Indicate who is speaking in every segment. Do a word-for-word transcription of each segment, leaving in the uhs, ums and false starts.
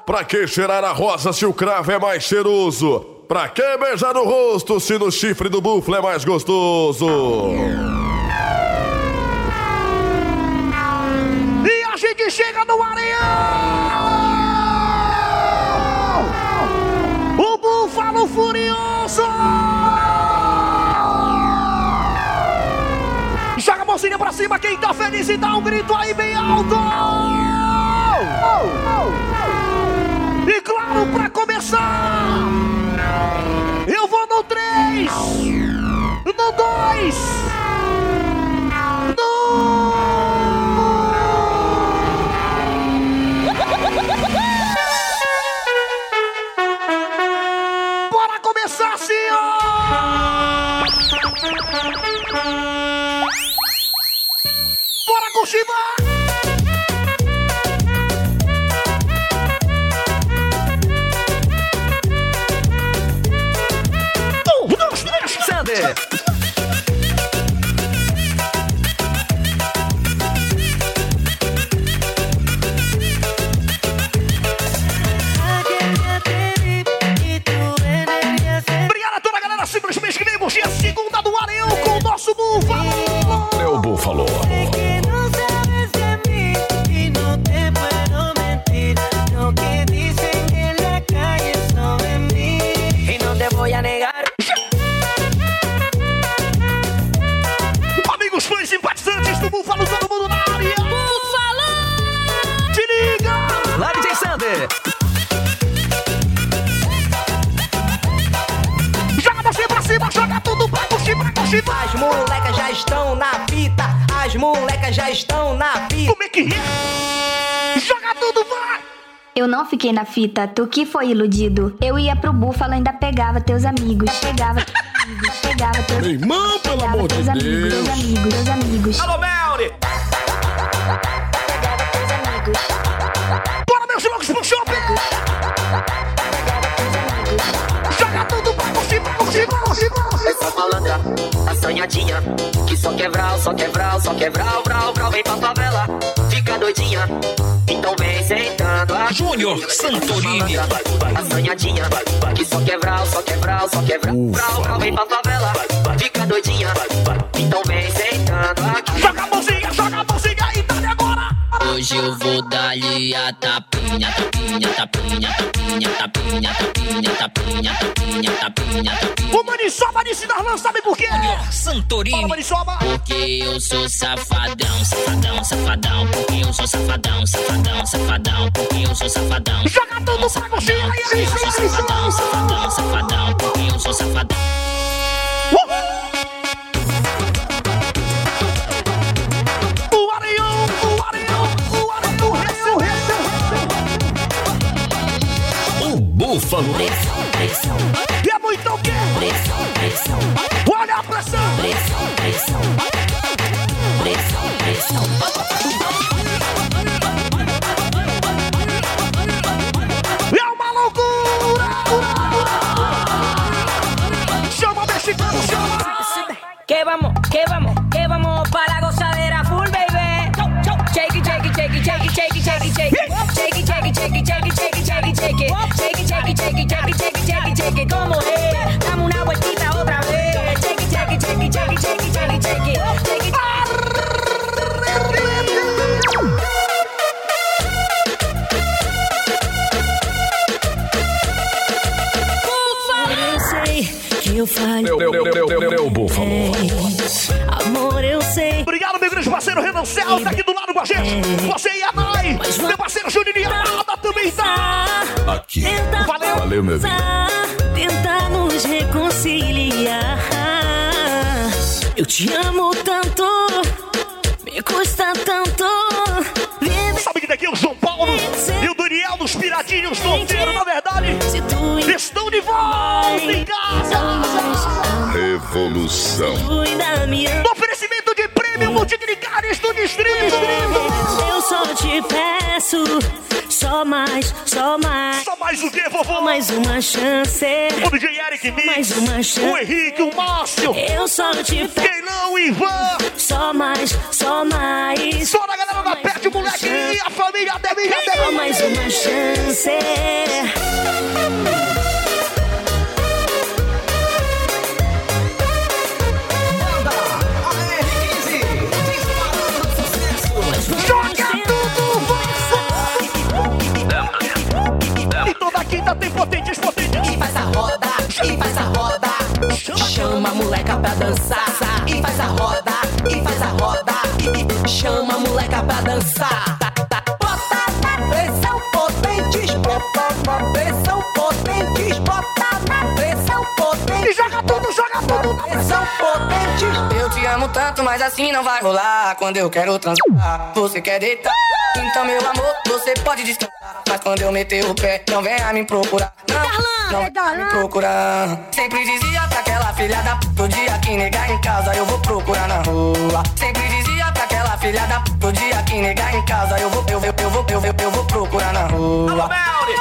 Speaker 1: Pra que cheirar a rosa se o cravo é mais cheiroso? Pra que beijar no rosto se no chifre do búfalo é mais gostoso?
Speaker 2: E a gente chega no Areião! O Búfalo Furioso! Joga a mãozinha pra cima, quem tá feliz e dá um grito aí bem alto! E claro, pra começar, eu vou no três, no dois, no... Bora começar assim, ó! Bora continuar! Obrigado a toda a galera, simplesmente que vem hoje a segunda do Areião com o nosso Búfalo.
Speaker 1: É o Búfalo.
Speaker 2: Amigos fãs simpatizantes do Búfalo, todo mundo na área. Búfalo! Te liga!
Speaker 3: Lá, D J Sander.
Speaker 2: Joga você pra cima, joga tudo pra curtir, pra curtir.
Speaker 4: As molecas já estão na fita, as molecas já estão na fita.
Speaker 2: Como é que é? Joga tudo, vai!
Speaker 5: Eu não fiquei na fita, tu que foi iludido. Eu ia pro Búfalo, ainda pegava teus amigos. Pegava teus amigos, pegava teus
Speaker 1: Meu irmão, pelo amor de
Speaker 5: teus amigos,
Speaker 1: Deus.
Speaker 5: teus amigos, teus amigos.
Speaker 3: Alô, Melri.
Speaker 5: Pegava teus amigos.
Speaker 2: Bora, meus loucos pro shopping! Joga tudo pra curtir, pra curtir, pra curtir, pra curtir.
Speaker 4: Essa malandra, assanhadinha, que só quer vral, só quer vral, só quer vral, vral, vral, vem pra favela, fica doidinha, então vem sentando a
Speaker 3: Júnior Santorini.
Speaker 4: assanhadinha, que só quer vral, só quer vral, só quer vral, vral, vral, vem pra favela, fica doidinha, então vem sentando aqui.
Speaker 2: Joga a mãozinha, joga a mãozinha e dá-lhe agora!
Speaker 6: Hoje eu vou dar-lhe a tapinha, tapinha, tapinha, tapinha, tapinha, tapinha, tapinha, tapinha, tapinha, tapinha.
Speaker 2: O Maniçoba disse Darlan, sabe por quê? Fala,
Speaker 3: Santorini.
Speaker 2: Maniçoba!
Speaker 6: Porque eu sou safadão, safadão, safadão. Porque eu sou safadão, safadão, safadão. Porque eu sou safadão.
Speaker 2: Joga tudo pra curtir, aí, aí,
Speaker 6: Eu sou
Speaker 2: aí,
Speaker 6: safadão, safadão, safadão. Porque eu sou safadão.
Speaker 2: O Areião, o Areião, o Areião, receu, receu, receu.
Speaker 1: O Búfalo.
Speaker 2: E é muito o quê? Olha a pressão! É uma loucura! Chama mexicano, chama!
Speaker 7: Que vamos, que vamos, que vamos para la gozadera full, baby. Shake it, shake it, shake it, shake it, shake it, shake it, shake it. Shake it, shake it, shake it, shake it, shake it, shake it, shake it. Shake it, shake it, shake it, shake it, shake it, shake it, shake it. Como es? Dame una vueltita otra vez. Shake it, shake it, shake it, shake it, shake it, shake it, shake it. Shake it.
Speaker 8: Eu sei que eu falhei.
Speaker 1: É o Búfalo.
Speaker 8: Amor, eu sei.
Speaker 2: Obrigado, meu grande parceiro Renan Cel, tá aqui do lado com a gente. Você e a Nai. Meu parceiro Juninho Arada também tá.
Speaker 1: Aqui.
Speaker 2: Valeu.
Speaker 1: Valeu, meu amigo.
Speaker 8: Tentar nos reconciliar. Eu te amo tanto, me custa tanto.
Speaker 2: Sabe que daqui é o João Paulo e o Daniel dos Piradinhos solteiros, na verdade, estão de volta em casa.
Speaker 1: Revolução.
Speaker 8: Cuida, me ama.
Speaker 2: No oferecimento de prêmio a boutique de carnes do distrito.
Speaker 8: Eu só te peço, só mais, só mais.
Speaker 2: Só mais o quê, vovô?
Speaker 8: Mais uma chance.
Speaker 2: O D J Eric Mix,
Speaker 8: mais uma chance.
Speaker 2: o Henrique, o Márcio.
Speaker 8: Eu só te peço.
Speaker 2: Keilão, o Ivan.
Speaker 8: Só mais, só mais.
Speaker 2: Só na galera da Pet, o moleque e a família Deminha.
Speaker 8: Só mais uma chance.
Speaker 2: E toda quinta tem potentes, potentes.
Speaker 9: E faz a roda, e faz a roda. Chama a moleca pra dançar. E faz a roda, e faz a roda. Chama a moleca pra dançar. Bota na pressão potentes. Bota na pressão potentes. Bota na pressão potentes.
Speaker 2: E joga tudo, joga tudo na
Speaker 9: pressão potentes. Eu te amo tanto, mas assim não vai rolar. Quando eu quero transar, você quer deitar. Então, meu amor, você pode descansar. Mas quando eu meter o pé, não venha me procurar. Não, não venha me procurar. Sempre dizia pra aquela filha da puta, o dia que negar em casa, eu vou procurar na rua. Sempre dizia pra aquela filha da puta, o dia que negar em casa, eu vou, eu, eu, eu vou, eu, eu, eu vou procurar na rua.
Speaker 2: Alô, Melri!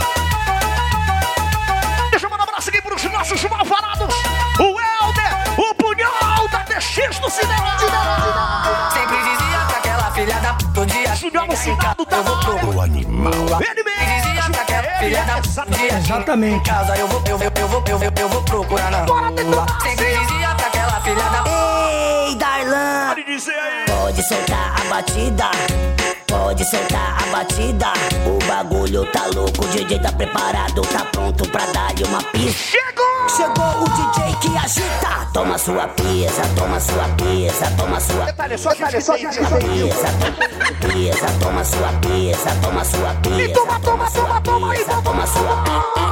Speaker 2: Deixa eu mandar um abraço aqui pros nossos malvarados. O Helder, o punhal da D X do cinema.
Speaker 9: Sempre dizia pra aquela filha da puta, o dia que negar em casa, eu vou procurar
Speaker 1: o animal.
Speaker 2: Ele mesmo.
Speaker 9: Dizia pra aquela filha da puta, o dia
Speaker 10: exatamente.
Speaker 9: Em casa, eu vou, eu, eu, eu vou, eu, eu, eu vou procurar na rua. Sempre dizia pra aquela filha da puta.
Speaker 7: Ei, Darlan,
Speaker 2: Pode dizer aí.
Speaker 7: pode soltar a batida. Pode soltar a batida. O bagulho tá louco, o D J tá preparado, tá pronto pra dar-lhe uma pista.
Speaker 2: Chegou!
Speaker 7: Chegou o D J que agita. Toma sua pisa, toma sua pisa, toma sua
Speaker 2: Detalhe, só detalhe, só
Speaker 7: pisa, toma pisa, toma sua pisa, toma sua pisa.
Speaker 2: E toma, toma, toma, toma, e toma,
Speaker 7: toma sua.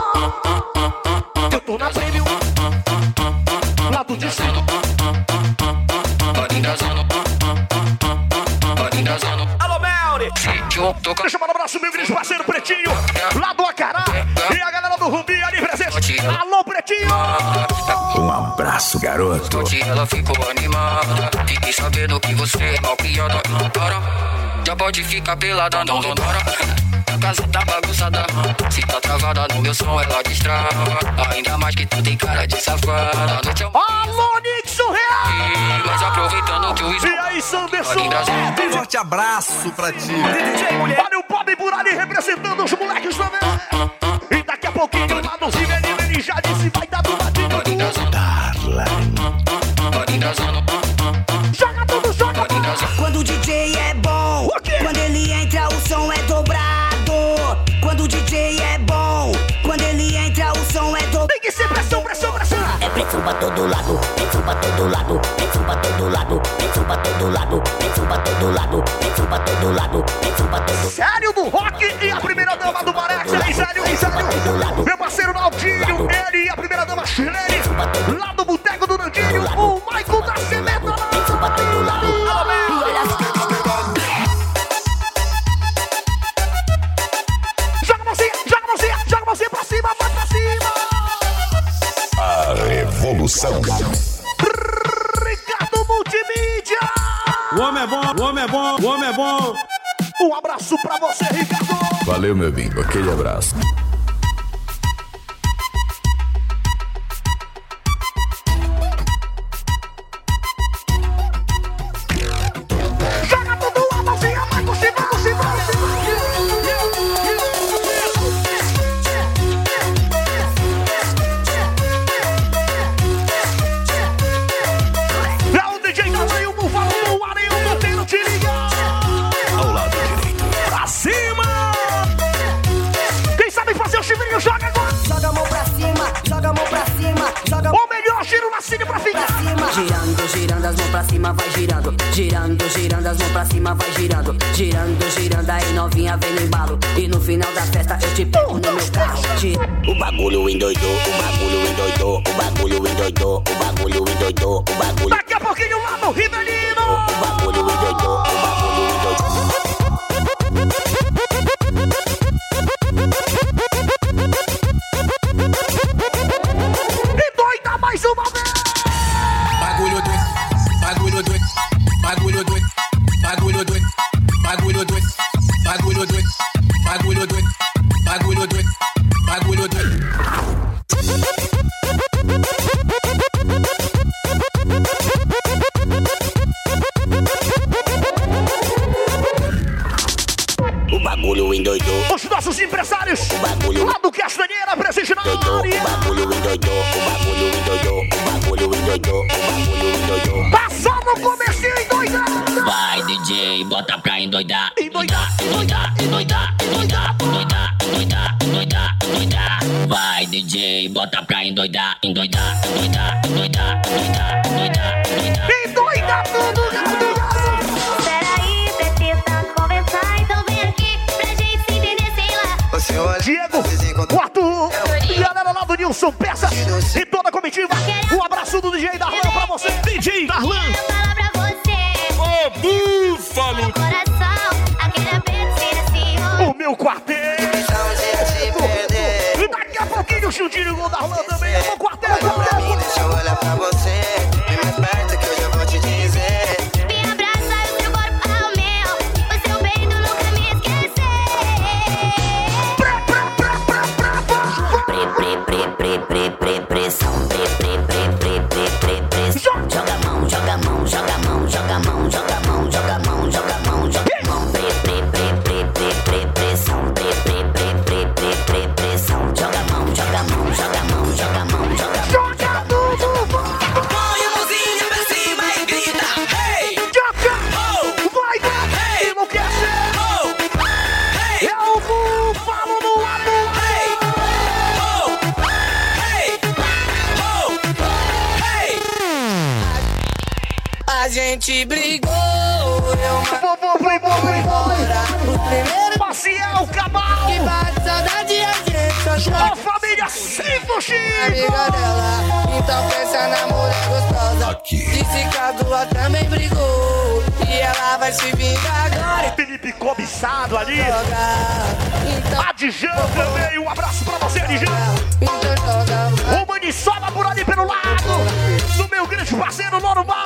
Speaker 2: Eu tô na premium. Lado de cima. Alô, Melri! Deixa eu mandar um abraço, meu grande parceiro Pretinho, lá do Acará. E a galera do Rubi ali presente. Alô, Pretinho!
Speaker 1: Um abraço, garoto.
Speaker 11: Ela ficou animada. Fiquei sabendo que você é mal criada. Para, já pode ficar pelada, não, não, para. A casa tá bagunçada. Se tá travada no meu som, ela distrai. Ainda mais que tu tem cara de safada. Noite é um...
Speaker 2: Alô, Nixon Real!
Speaker 11: Mas aproveitando que o
Speaker 2: E aí, Sanderson?
Speaker 10: Um forte abraço pra ti.
Speaker 2: Olha o Bob por ali representando os moleques também. E daqui a pouquinho lá no Ribeirão ele já disse vai dar do batido. Joga tudo, joga tudo.
Speaker 7: Quando o D J é bom, quando ele entra o som é dobrado. Quando o D J é bom, quando ele entra o som é dobrado.
Speaker 2: Tem que ser pressão, pressão, pressão.
Speaker 7: É pressão pra todo lado, pressão pra todo lado, pressão pra todo lado, pressão pra todo lado, pressão pra todo lado, pressão pra todo lado, pressão pra todo lado.
Speaker 2: Sério do rock e a primeira dama do Marex, aí, sério, aí, sério. Meu parceiro Naldinho, ele e a primeira dama Shirley, lá do Boteco do Nandinho, o Michael da Cementa.
Speaker 7: Pressão pra todo lado.
Speaker 2: Joga a mãozinha, joga a mãozinha, joga a mãozinha pra cima, vai pra cima.
Speaker 1: A revolução.
Speaker 2: Ricardo Multimídia.
Speaker 10: O homem é bom, o homem é bom, o homem é bom.
Speaker 2: Um abraço pra você, Ricardo.
Speaker 1: Valeu, meu bingo. Aquele abraço.
Speaker 2: Joga tudo a mãozinha, vai por cima, por cima, por cima. É o D J Davi, o Bufalo, o Areia, o Monteiro, te liga.
Speaker 1: Ao lado direito.
Speaker 2: Pra cima. Quem sabe fazer o chifrinho, joga agora.
Speaker 9: Joga a mão pra cima, joga a mão pra cima, joga a mão
Speaker 2: O melhor giro na cine pra ficar.
Speaker 9: pra cima. Girando, girando as mãos pra cima, vai girando. Girando, girando as mãos pra cima, vai girando. Girando, girando aí novinha vem no embalo. E no final da festa eu te pego no meu carro. Gi-
Speaker 7: O bagulho endoidou, o bagulho endoidou, o bagulho endoidou, o bagulho endoidou, o bagulho.
Speaker 2: Daqui a pouquinho lá no Rivelino.
Speaker 7: O bagulho endoidou, o bagulho endoidou.
Speaker 2: E doida mais uma vez.
Speaker 11: Bagulho doido, bagulho doido, bagulho
Speaker 2: Passou no comecinho endoidando.
Speaker 6: Vai, D J, bota pra endoidar. Endoidar, endoidar, endoidar, endoidar, endoidar, endoidar, endoidar, endoidar. Vai, D J, bota pra endoidar. Endoidar, endoidar, endoidar, endoidar, endoidar, endoidar.
Speaker 2: Endoida tudo, gato.
Speaker 5: Peraí, precisa conversar, então vem aqui pra gente se entender, sei lá.
Speaker 2: Diego, o Arthur, e a galera lá do Nilson Peças e toda a comitiva. Um abraço do D J Darlan pra você. D J Darlan.
Speaker 5: Quero falar pra você.
Speaker 1: Ô, búfalo!
Speaker 5: Coração, aquele aperto sem assim.
Speaker 2: O meu quarteto. E daqui a pouquinho o Chudinho com o Darlan também. O meu quarteto.
Speaker 12: Deixa eu olhar pra você. Vem mais perto que eu já vou te dizer.
Speaker 5: Me abraça e o seu corpo é o meu. O seu peito nunca me esquecer.
Speaker 6: Pre, pre, pre, pre, pre, pre, pressão. Pre, pre, pre, pre, pre, pre, pressão. Joga a mão, joga a mão, joga a mão, joga a mão, joga a mão, joga a mão, joga a mão, joga a mão. Pre, pre, pre, pre, pre, pre, pressão. Pre, pre, pre, pre, pre, pre, pressão. Joga a mão, joga a mão, joga a mão, joga a mão, joga a mão.
Speaker 2: Joga tudo.
Speaker 3: Põe a mãozinha pra cima e grita. Hey!
Speaker 2: Joga. Vai, vai. Enlouquece. É o búfalo no lado.
Speaker 9: A gente brigou, eu
Speaker 2: Vou, vou, vou, vou, vou.
Speaker 9: o primeiro
Speaker 2: Maciel Cabal.
Speaker 9: que bate saudade a gente só
Speaker 2: A família Cinco Chico.
Speaker 9: amiga dela. Então pensa na mulher gostosa.
Speaker 1: Aqui.
Speaker 9: Disse que a Dua também brigou e ela vai se vingar agora.
Speaker 2: Felipe cobiçado ali.
Speaker 9: Então,
Speaker 2: A Djan também. Um abraço pra você, Djan.
Speaker 9: então joga.
Speaker 2: O Maniçoba por ali pelo lado. Do meu grande parceiro Loro Bar.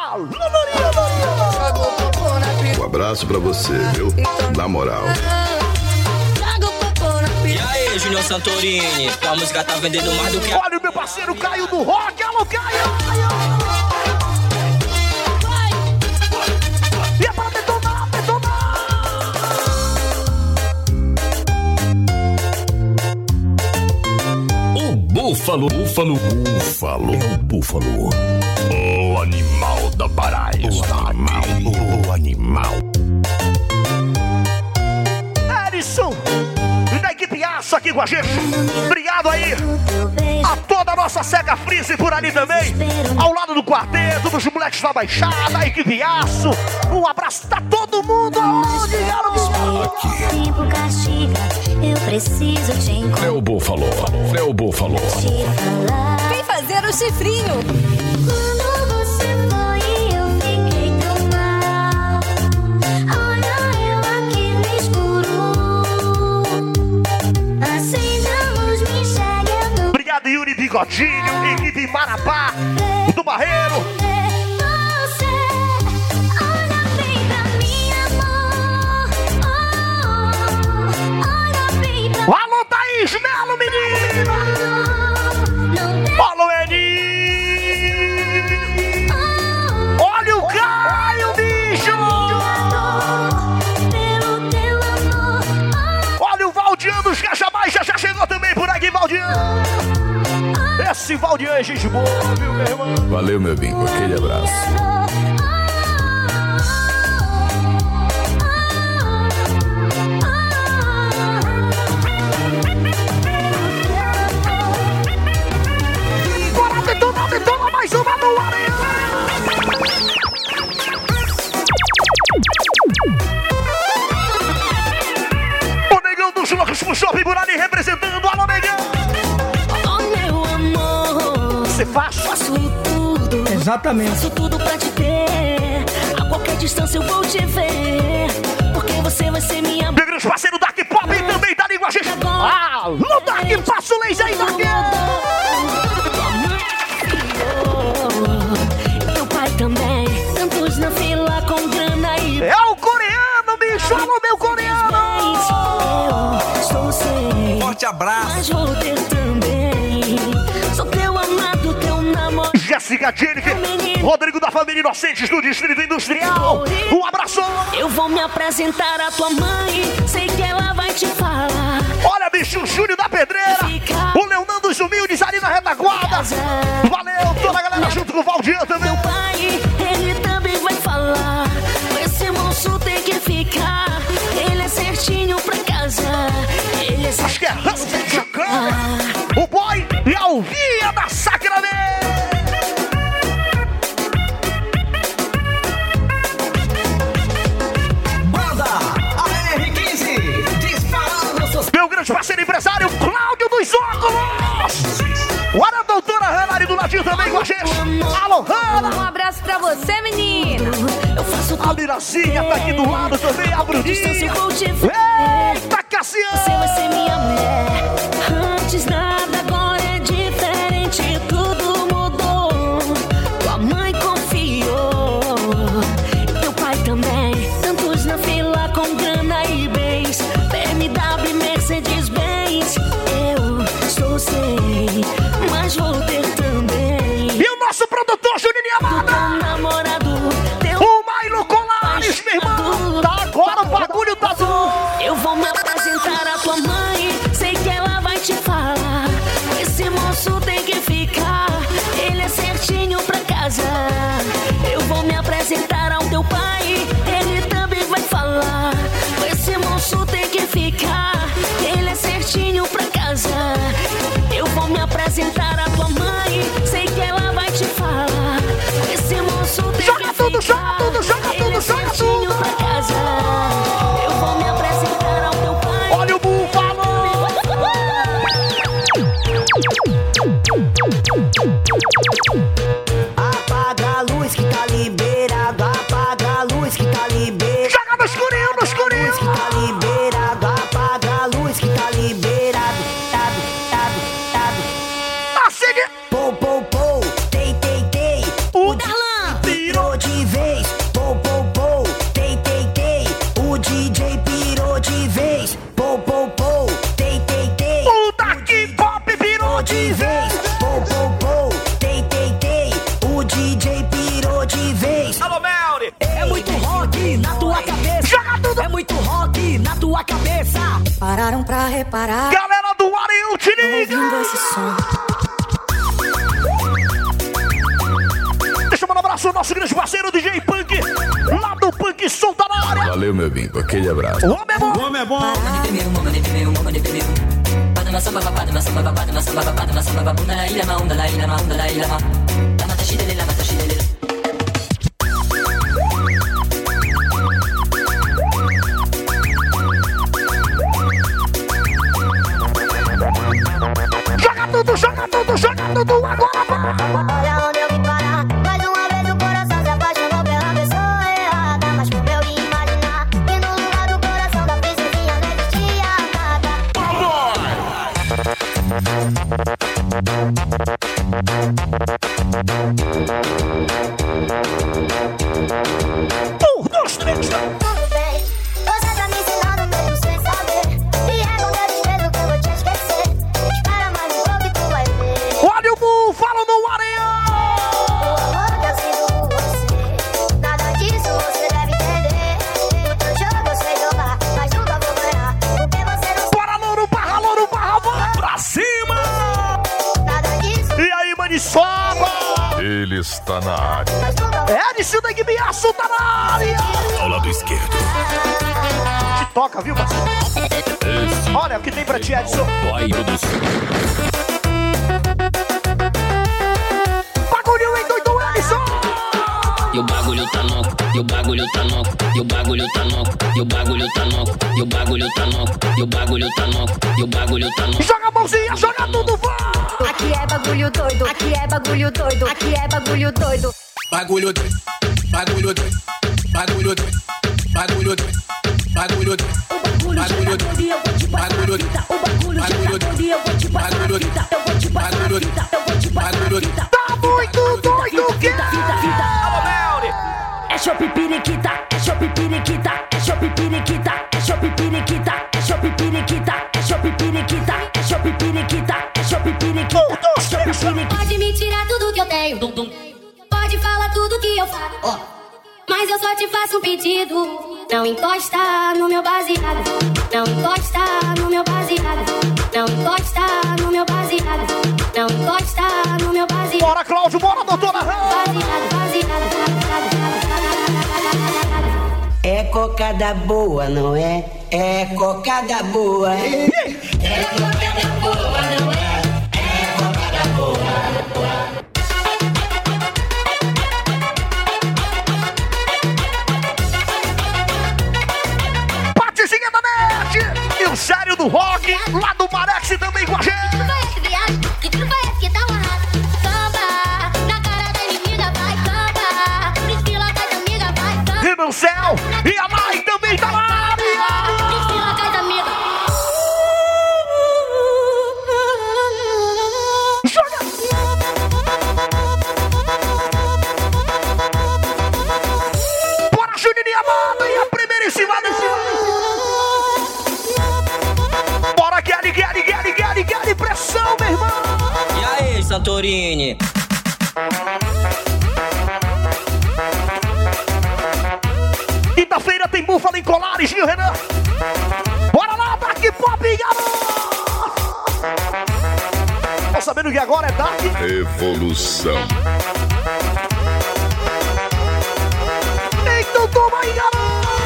Speaker 9: Joga o popô na pica.
Speaker 1: Um abraço pra você, viu? Na moral.
Speaker 9: Joga o popô na
Speaker 3: E
Speaker 9: pica.
Speaker 3: aí, Junior Santorini? Tua música tá vendendo mais do que a...
Speaker 2: Olha o meu parceiro Caio do Rock. Alô, Caio. E é para detonar, detonar.
Speaker 1: O búfalo, búfalo, búfalo, é o búfalo. O animal da Paraíba. O animal, o animal.
Speaker 2: Edson, da equipe Aço aqui com a gente. Obrigado aí a toda a nossa Sega Freeze por ali também. Ao lado do quarteto, dos moleques da Baixada, a equipe Aço. Um abraço, tá todo mundo aonde, garoto?
Speaker 5: Tempo castiga, eu preciso te encontrar.
Speaker 1: É o búfalo, é o búfalo.
Speaker 7: Vem fazer o chifrinho.
Speaker 5: Quando você foi, eu fiquei tão mal. Olha eu aqui no escuro. Acendamos, me enxerga.
Speaker 2: Obrigado, Yuri Bigodinho, equipe Marapá, do Barreiro.
Speaker 5: Você olha bem pra mim, amor. Oh, olha bem pra mim.
Speaker 2: Alô, Thaís Melo, menina!
Speaker 5: Não tem
Speaker 2: Alô, Eni! Olha o Caio, bicho!
Speaker 5: pelo teu amor.
Speaker 2: Olha o Valdiano dos Cajamais, já já chegou também por aqui, Valdiano! Esse Valdiano é gente boa, viu, meu irmão?
Speaker 1: Valeu, meu bingo. Aquele abraço.
Speaker 2: Bora detonar, detona mais uma no areia! O Negão dos Loucos pro Shopping por ali representando. Alô, Negão!
Speaker 8: Oh, meu amor,
Speaker 2: Você faz?
Speaker 8: faço tudo.
Speaker 10: Exatamente.
Speaker 8: Faço tudo pra te ter. A qualquer distância eu vou te ver. Porque você vai ser minha...
Speaker 2: Meu grande parceiro Dark Pop também tá ali com a gente. Ah, o Dark passa o laser aí, Dark!
Speaker 8: Tua mãe filho, teu pai também. Tantos na fila com grana e...
Speaker 2: É o coreano, bicho! Alô, meu coreano!
Speaker 8: Eu estou sem,
Speaker 10: Forte abraço.
Speaker 8: mas vou ter também. Sou teu amado, teu namorado.
Speaker 2: Jéssica Jennifer, Rodrigo da família Inocentes do Distrito Industrial. Um abraço!
Speaker 8: Eu vou me apresentar à tua mãe. Sei que ela vai te falar.
Speaker 2: Olha, bicho, o Júnior da Pedreira. O Leonardo dos Humildes ali na retaguarda. Pataguada. Valeu, toda a galera junto com o Valdir também.
Speaker 8: Meu pai, ele também vai falar. Esse moço tem que ficar. Ele é certinho pra casa. Ele é certinho.
Speaker 2: Acho que é Husky Chacana. O boy e a Alvinha da Sacramento. Meu grande parceiro empresário, Cláudio dos Óculos. Olha a doutora Hanna ali do ladinho também com a gente. Alô, Hanna.
Speaker 13: Um abraço pra você, menina.
Speaker 2: A Miracinha tá aqui do lado também, a Bruninha. Eita, Cassiano.
Speaker 8: Você vai ser minha mulher. Antes nada, agora é diferente. Tudo mudou. Tua mãe confiou. Teu pai também. Tantos na fila com grana e bens. B M W, Mercedes-Benz. Eu estou sem, mas vou ter também.
Speaker 2: E o nosso produtor Juninho Amada.
Speaker 8: Teu namorado, teu
Speaker 2: o Mailo Colares, meu irmão. Tá agora o bagulho tá tudo.
Speaker 8: Eu vou me apresentar a tua mãe. Sei que ela vai te falar. Esse moço tem que ficar. Ele é certinho pra casa. Eu vou me apresentar ao teu pai. Ele também vai falar. Esse moço tem que ficar. Ele é certinho pra casa. Eu vou me apresentar a tua mãe. Sei que ela vai te falar. Esse moço tem
Speaker 2: joga
Speaker 8: que
Speaker 2: tudo,
Speaker 8: ficar.
Speaker 2: Joga tudo, joga tudo,
Speaker 8: Ele é
Speaker 2: joga
Speaker 8: certinho
Speaker 2: tudo
Speaker 8: pra casa. Eu vou me apresentar ao teu pai.
Speaker 2: Olha o búfalo.
Speaker 14: Apaga a luz que tá liberado. Apaga a luz que tá liberado.
Speaker 2: Joga no escurinho, no escurinho.
Speaker 14: Luz que tá liberado. Apaga a luz que tá liberado. Tado, tado, tado.
Speaker 2: Assim.
Speaker 14: Pou, pou, pou. Tei, tei, tei.
Speaker 2: O
Speaker 8: Darlan
Speaker 14: pirou de vez. Pou, pou, pou. Tei, tei, tei. O D J pirou de vez. Pou, pou, pou. Tei, tei, tei.
Speaker 2: Puta que pop virou
Speaker 14: de vez. Pou, pou, pou. Tei, tei, tei. O D J pirou de vez.
Speaker 2: Alô, Melri.
Speaker 14: É muito rock na tua cabeça.
Speaker 2: Joga tudo.
Speaker 14: É muito rock na tua cabeça.
Speaker 8: pararam pra reparar.
Speaker 2: Galera do Ariel, te liga.
Speaker 8: Ouvindo esse som.
Speaker 2: Deixa eu mandar um abraço ao nosso grande parceiro D J Punk. Lá do Punk Solta na área.
Speaker 1: Valeu, meu bingo. Aquele abraço.
Speaker 2: O homem é bom.
Speaker 10: O homem é bom.
Speaker 2: Joga tudo, joga tudo, joga tudo agora.
Speaker 15: Olha onde eu vim parar. Mais uma vez o coração se apaixonou pela pessoa errada. Mas como eu ia imaginar que no lugar do coração da princesinha não existia
Speaker 2: Um, dois, três.
Speaker 15: Tudo bem, você tá me ensinando mesmo sem saber. E é com desprezo que eu vou te esquecer. Espera mais um pouco e tu vai ver.
Speaker 2: Olha o búfalo no Ariel.
Speaker 15: O amor que eu sinto por você. Nada disso você deve entender. O jogo eu sei jogar, mas nunca vou ganhar. Porque você não
Speaker 2: Bora, louro, barra, louro, barra, vai pra cima.
Speaker 15: nada disso,
Speaker 2: E aí, maniçoba.
Speaker 1: Ele está na área.
Speaker 15: mas nunca vou
Speaker 2: Edson da Guibiaço tá na área.
Speaker 1: Ao lado esquerdo.
Speaker 2: Te toca, viu, parceiro?
Speaker 1: Esse
Speaker 2: Olha o que tem pra ti, Edson.
Speaker 1: vai produção.
Speaker 2: Bagulho em doido, Edson.
Speaker 16: E o bagulho tá louco, e o bagulho tá louco, e o bagulho tá louco, e o bagulho tá louco, e o bagulho tá louco, e o bagulho tá louco, e o bagulho tá louco.
Speaker 2: Joga a mãozinha, joga tudo, vai.
Speaker 13: Aqui é bagulho doido, aqui é bagulho doido, aqui é bagulho doido.
Speaker 10: Bagulho doido, bagulho doido, bagulho doido, bagulho doido, bagulho doido. Bagulho doido, bagulho doido, bagulho doido, bagulho doido, bagulho doido, bagulho doido.
Speaker 2: Tá muito doido, que
Speaker 8: É chopipiriquita, é chopipiriquita, é chopipiriquita, é chopipiriquita, é chopipiriquita, é chopipiriquita, é chopipiriquita, é chopipiriquita, é chopipiriquita.
Speaker 15: Pode me tirar tudo que eu tenho. Pode falar tudo que eu falo. Mas eu só te faço um pedido. Não encosta no meu baseado. Não encosta no meu baseado. Não encosta no meu baseado. Não encosta no meu baseado.
Speaker 2: Bora, Cláudio, bora, doutora.
Speaker 14: É cocada boa, não é? É cocada boa. É cocada boa, não é? É cocada boa.
Speaker 2: Patizinha da net e o sério do rock lá do Marex também com a gente.
Speaker 15: Que truco é esse que tá amarrado? Samba, na cara da inimiga vai samba. Priscila cai da amiga vai samba.
Speaker 2: E no céu, e a Mai também tá na área.
Speaker 15: Priscila cai da amiga.
Speaker 2: Bora, Juninho Amado, e a primeira em cima desse. Bora, Kelly, Kelly, Kelly, Kelly, Kelly, pressão, meu irmão.
Speaker 17: E aí, Santorini?
Speaker 2: Quinta-feira tem Búfalo em Colares, viu, Renan? Bora lá, Dark Pop, galera! Tô sabendo que agora é Dark
Speaker 1: Evolução.
Speaker 2: Então toma aí, galera!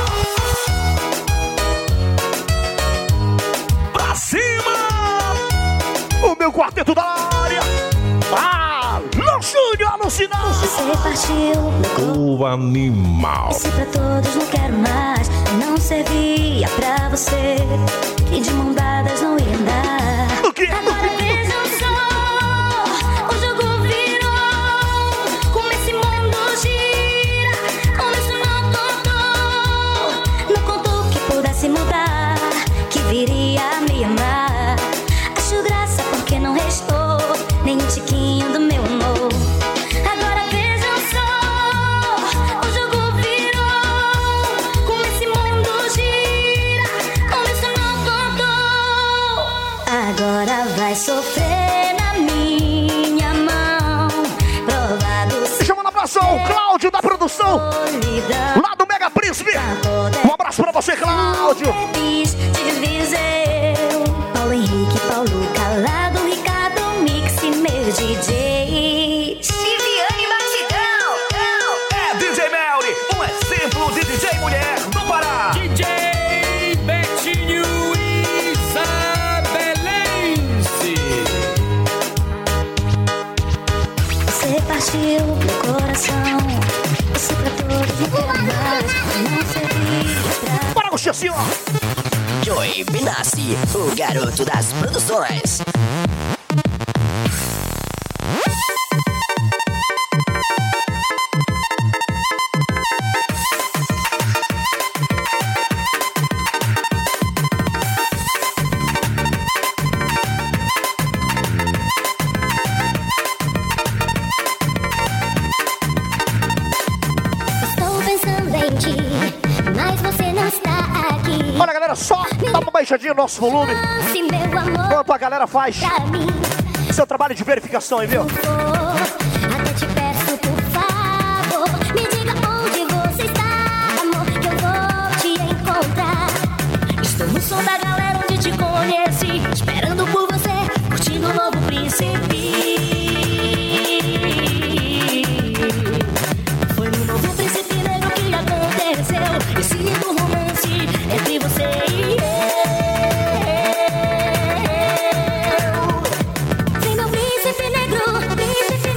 Speaker 2: Pra cima! O meu quarteto da área! Ah, Luxúnio alucinado!
Speaker 15: Você partiu,
Speaker 1: O animal.
Speaker 15: disse pra todos não quero mais. Não servia pra você, que de mão dadas não ia andar.
Speaker 2: O quê?
Speaker 15: Agora veja só, o jogo virou. Como esse mundo gira, como isso não contou. Não contou que pudesse mudar, que viria a me amar. Acho graça porque não restou nem um tiquinho do meu amor. Agora vejam só, o jogo virou. Como esse mundo gira, como isso não contou. Agora vai sofrer na minha mão. Provado.
Speaker 2: Chama um abraço ao Cláudio da produção, lá do Mega Príncipe. Um abraço pra você, Cláudio.
Speaker 15: Te Viseu, Paulo Henrique, Paulo Calado, Ricardo Mix e meu D J Viviane Batidão.
Speaker 2: É D J Melry, um exemplo de D J mulher do Pará.
Speaker 10: D J Betinho Isabelense.
Speaker 15: Você partiu meu coração. Isso pra todos não quero mais. Não servia pra...
Speaker 2: Bora, Gostinho, ó.
Speaker 14: Joey Benassi, o garoto das produções.
Speaker 15: Estou pensando em ti, mas você não está aqui.
Speaker 2: Olha, galera, só dá uma baixadinha no nosso volume.
Speaker 15: Se meu amor
Speaker 2: Enquanto a galera faz
Speaker 15: pra mim
Speaker 2: seu trabalho de verificação aí, viu?
Speaker 15: for, até te peço por favor, me diga onde você está, amor, que eu vou te encontrar. Estou no som da galera onde te conheci, esperando por você, curtindo o novo príncipe. Foi no novo príncipe negro que aconteceu esse lindo romance entre você e eu. Vem meu príncipe negro, príncipe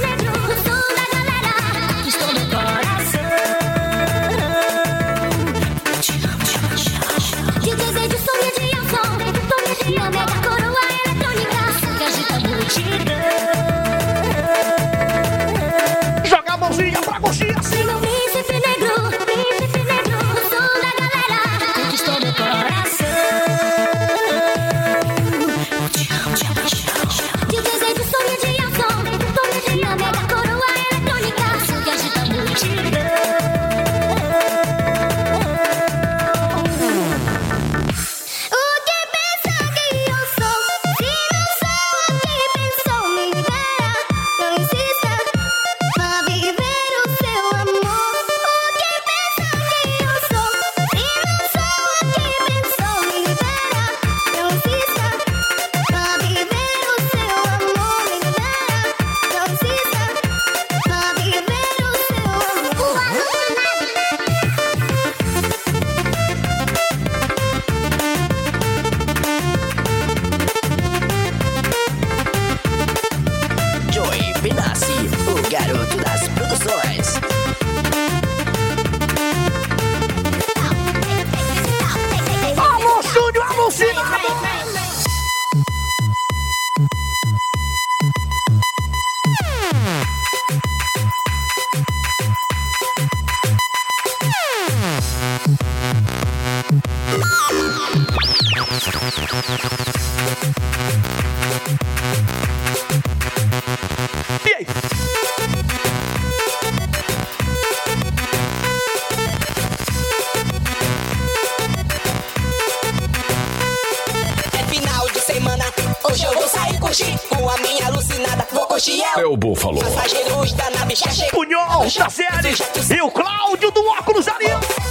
Speaker 1: É o Búfalo.
Speaker 3: Passageiros da nave já chegou.
Speaker 2: Punhol da série e o Cláudio do óculos ali.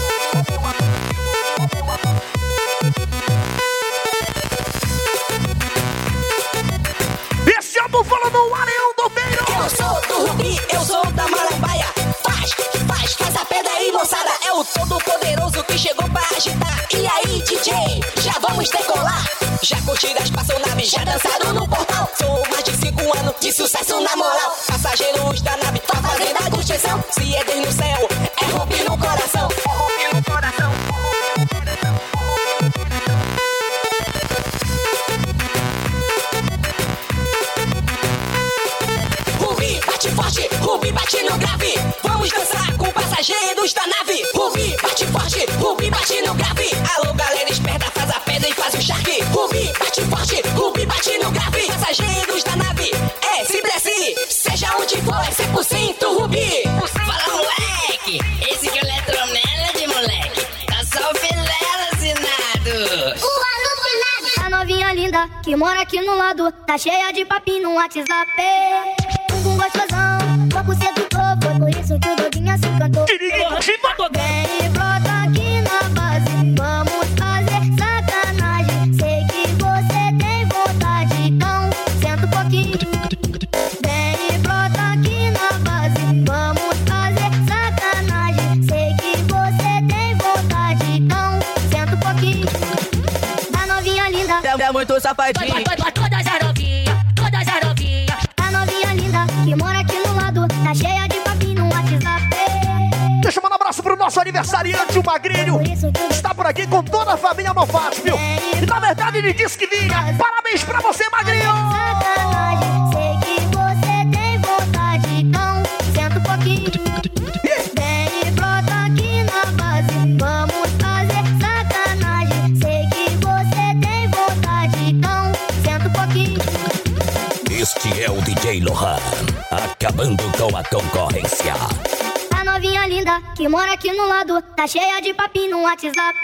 Speaker 2: Esse é o Búfalo do Areão do Beiro.
Speaker 3: Eu sou do Rubi, eu sou da Marambaia. Faz, faz, faz a pedra aí, moçada. É o todo poderoso que chegou pra agitar. E aí, D J, já vamos decolar. Já curtidas passam nave, já dançaram no portal. Sou mais de cinco anos de sucesso na moral. Passageiros da nave, tá fazendo a construção. Se é Deus no céu, é Rubi no coração. É Rubi no coração. Rubi bate forte, Rubi bate no grave. Vamos dançar com passageiros da nave. Rubi bate forte, Rubi bate no grave. Alô, galera esperta, faz a pedra e faz o charque. Rubi bate forte, Rubi bate no grave. Passageiros da nave, é simples assim. Seja onde for, é cem por cento Rubi.
Speaker 18: Fala, moleque, esse que é o Eletromelody, moleque. Tá só o filé assinado.
Speaker 15: A novinha linda que mora aqui no lado, tá cheia de papinho no WhatsApp. Um gostosão, pouco sedutor, foi por isso que o Doguinha se cantou. Vem e brota aqui na base, vamos fazer sacanagem. Sei que você tem vontade, então senta um pouquinho. Vem e brota aqui na base, vamos fazer sacanagem. Sei que você tem vontade, então senta um pouquinho. A novinha linda
Speaker 17: é muito safadinho.
Speaker 15: Todas as novinhas, todas as novinhas. A novinha linda que mora aqui no lado, tá cheia de papinho no WhatsApp.
Speaker 2: Deixa eu mandar um abraço pro nosso aniversariante, o Magrinho. Está por aqui com toda a família Malfácil, viu? E na verdade ele disse que vinha. Parabéns pra você, Magrinho!
Speaker 15: Sacanagem, sei que você tem vontade, então senta um pouquinho. Vem e brota aqui na base, vamos fazer sacanagem. Sei que você tem vontade, então senta um pouquinho.
Speaker 1: Este é o D J Lohan, acabando com a concorrência.
Speaker 15: A novinha linda que mora aqui no lado, tá cheia de papinho no WhatsApp.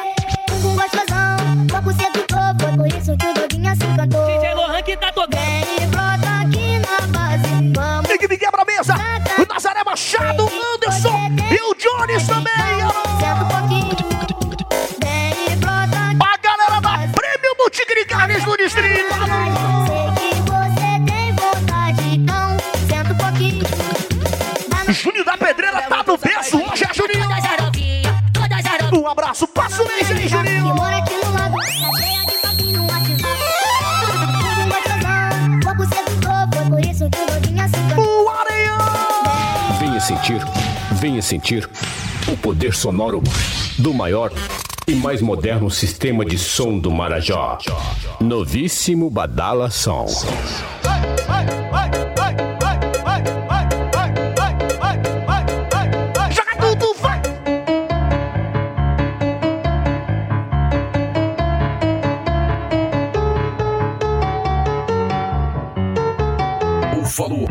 Speaker 15: Um gostosão, pouco sedutor, foi por isso que o Doguinha se cantou.
Speaker 7: D J Lohan que tá tocando.
Speaker 15: Vem e brota aqui na base, vamos.
Speaker 2: Tem que me quebra a mesa. O Nazaré Machado, o Anderson e o Jones também.
Speaker 15: Senta um pouquinho. Vem e brota aqui.
Speaker 2: A galera da Prêmio do Tigre Carnes no Distrito.
Speaker 15: Sei que você tem vontade, então senta um pouquinho.
Speaker 2: Júnior da Pedreira tá no berço hoje, é Juninho. Um abraço, passa o mês aí, Juninho.
Speaker 15: Que mora aqui no lado, tá cheia de papinho no WhatsApp. Um gostosão, pouco sedutor, foi por isso que o Doguinha se cantou.
Speaker 2: O Areião.
Speaker 1: Venha sentir, venha sentir o poder sonoro do maior e mais moderno sistema de som do Marajó. Novíssimo Badala Som. Falou.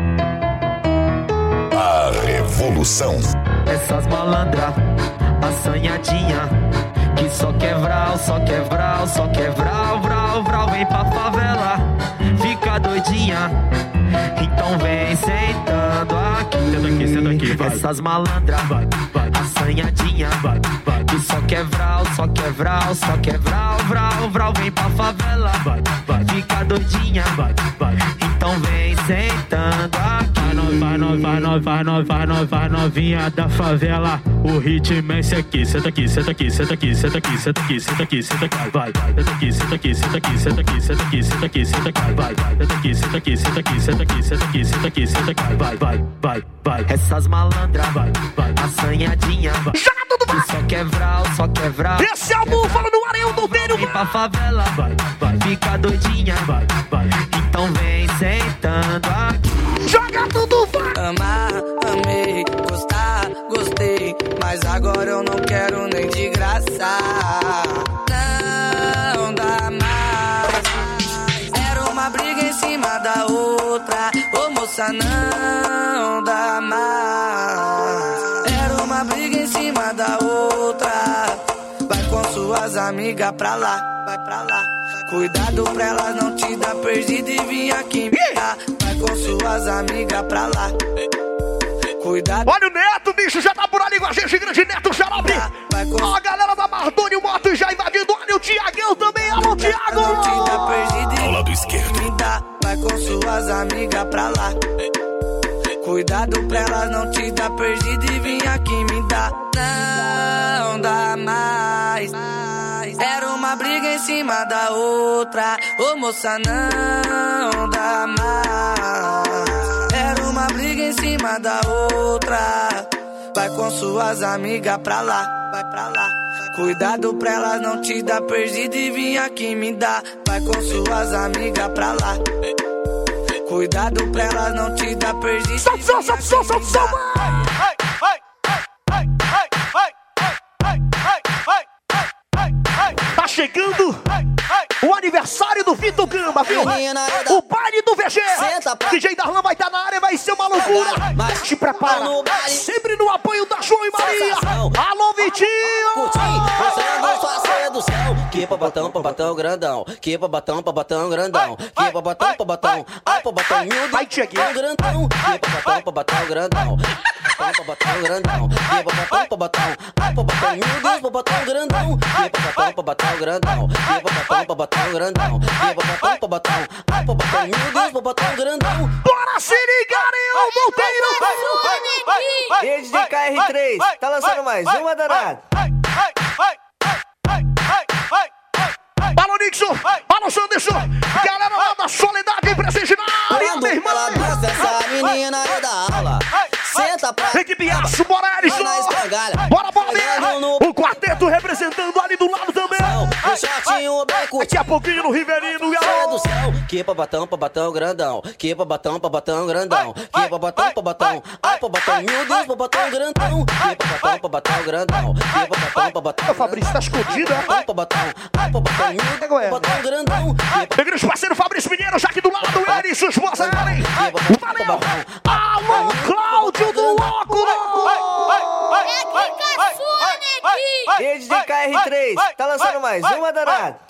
Speaker 1: A revolução.
Speaker 19: Essas malandras, assanhadinha, que só quer vral, só quer vral, só quer vral, vral, vral. Vem pra favela, fica doidinha. Então vem sentando aqui. Senta aqui, senta aqui, vai. Essas malandras, vai, vai, assanhadinha, vai, vai, que só quer vral, só quer vral, só quer vral, vral, vral. Vem pra favela, vai, vai, fica doidinha, vai, vai. Então vem sentando aqui. Vai, vai, vai, vai, vai, vai, vai, vai, novinha da favela. O ritmo é esse aqui. Senta aqui, senta aqui, senta aqui, senta aqui, senta aqui, senta aqui, senta aqui, vai, vai. Senta aqui, senta aqui, senta aqui, senta aqui, senta aqui, senta aqui, senta aqui, vai, vai. Senta aqui, senta aqui, senta aqui, senta aqui, senta aqui, senta aqui, senta aqui, vai, vai, vai, vai. Essas malandras, vai, vai, assanhadinha, vai.
Speaker 2: Joga tudo, vai.
Speaker 19: Só quer vral, só quer vral.
Speaker 2: Esse é o Búfalo do Areão do Beiro.
Speaker 19: Vem pra favela, vai, vai, fica doidinha, vai, vai. Então vem sentando aqui.
Speaker 2: Joga tudo, vai.
Speaker 9: Amar, amei, gostar, gostei, mas agora eu não quero nem de graça. Não dá mais. Era uma briga em cima da outra. Ô moça, não dá mais. Era uma briga em cima da outra. Vai com suas amigas pra lá, vai pra lá. Cuidado pra elas não te dar perdido e vir aqui me dar. Vai com suas amigas pra lá. Cuidado.
Speaker 2: Olha o Neto, bicho, já tá por ali com a gente, grande Neto Xarope. Ó, a galera da Mardônio Moto já invadindo. Olha o Tiagão também, alô, Tiago.
Speaker 1: Ao lado esquerdo.
Speaker 9: Vai com suas amigas pra lá. Cuidado pra elas não te dar perdido e vim aqui me dar. Não dá mais. Era uma briga em cima da outra. Ô moça, não dá mais. Era uma briga em cima da outra. Vai com suas amigas pra lá. Vai pra lá. Cuidado pra elas não te dar perdido e vim aqui me dar. Vai com suas amigas pra lá. Cuidado pra elas não te dar perdido.
Speaker 2: Solta, solta, solta, solta, solta. Tá chegando o aniversário do Vitor Gama, viu? O baile do V G. D J Darlan vai estar na área, vai ser uma loucura. Te prepara. Sempre no apoio da João e Maria. Alô, Vitinho.
Speaker 20: Que babatão, babatão grandão. Que babatão, babatão grandão. Que babatão, babatão. Ai, babatão, mil
Speaker 2: vai chegar
Speaker 20: grandão. Que babatão, babatão grandão. Babatão grandão. Que babatão, babatão. Ai, babatão, meu Deus, babatão grandão. Que babatão, babatão grandão. Que babatão, babatão grandão. Que babatão, babatão. Ai, babatão, meu Deus, babatão grandão.
Speaker 2: Bora se ligarem, eu voltei no
Speaker 9: Rede de K R três, tá lançando mais uma danada.
Speaker 2: Alô, Nixon! Alô, Sanderson! Galera lá da Soledade presente na área, meu irmão!
Speaker 20: Essa menina é da aula. Senta pra...
Speaker 2: Equipe Aço, bora, Alisson! Bora, bora, o quarteto representando ali do lado também!
Speaker 20: O shortinho bem curto.
Speaker 2: Daqui a pouquinho no Riverino, galera!
Speaker 20: Do céu. Que babatão, babatão grandão. Que babatão, babatão grandão. Que babatão, babatão. Ai, babatão, meu Deus, babatão grandão. Que babatão, babatão grandão. Que babatão, babatão.
Speaker 2: O Fabrício tá escondido, né?
Speaker 20: Ai, babatão. Ai, babatão, meu Deus, babatão grandão.
Speaker 2: Meu grande parceiro Fabrício Mineiro, já aqui do lado, ele e sua esposa, Ellen. Valeu! Alô, Cláudio do Óculos!
Speaker 9: Rede de K R três, tá lançando mais uma danada.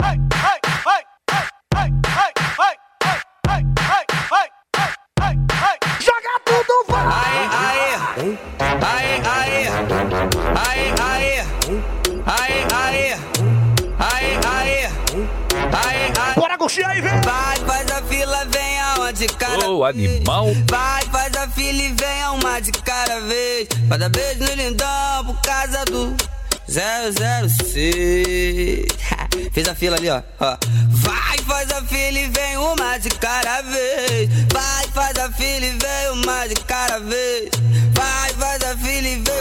Speaker 2: Joga tudo, vai!
Speaker 9: Aê, aê! Aê, aê! Aê, aê! Aê, aê! Aê, aê! Aê, aê!
Speaker 2: Bora, Gostinho aí, vem!
Speaker 9: Vai, faz a fila, vem aonde cada
Speaker 1: Ô, animal!
Speaker 9: Vai, faz a fila e vem uma de cada vez. Vai dar beijo no lindão por causa do zero zero seis. Fez a fila ali, ó. ó. Vai, faz a fila e vem uma de cada vez. Vai, faz a fila e vem uma de cada vez. Vai, faz a fila e vem.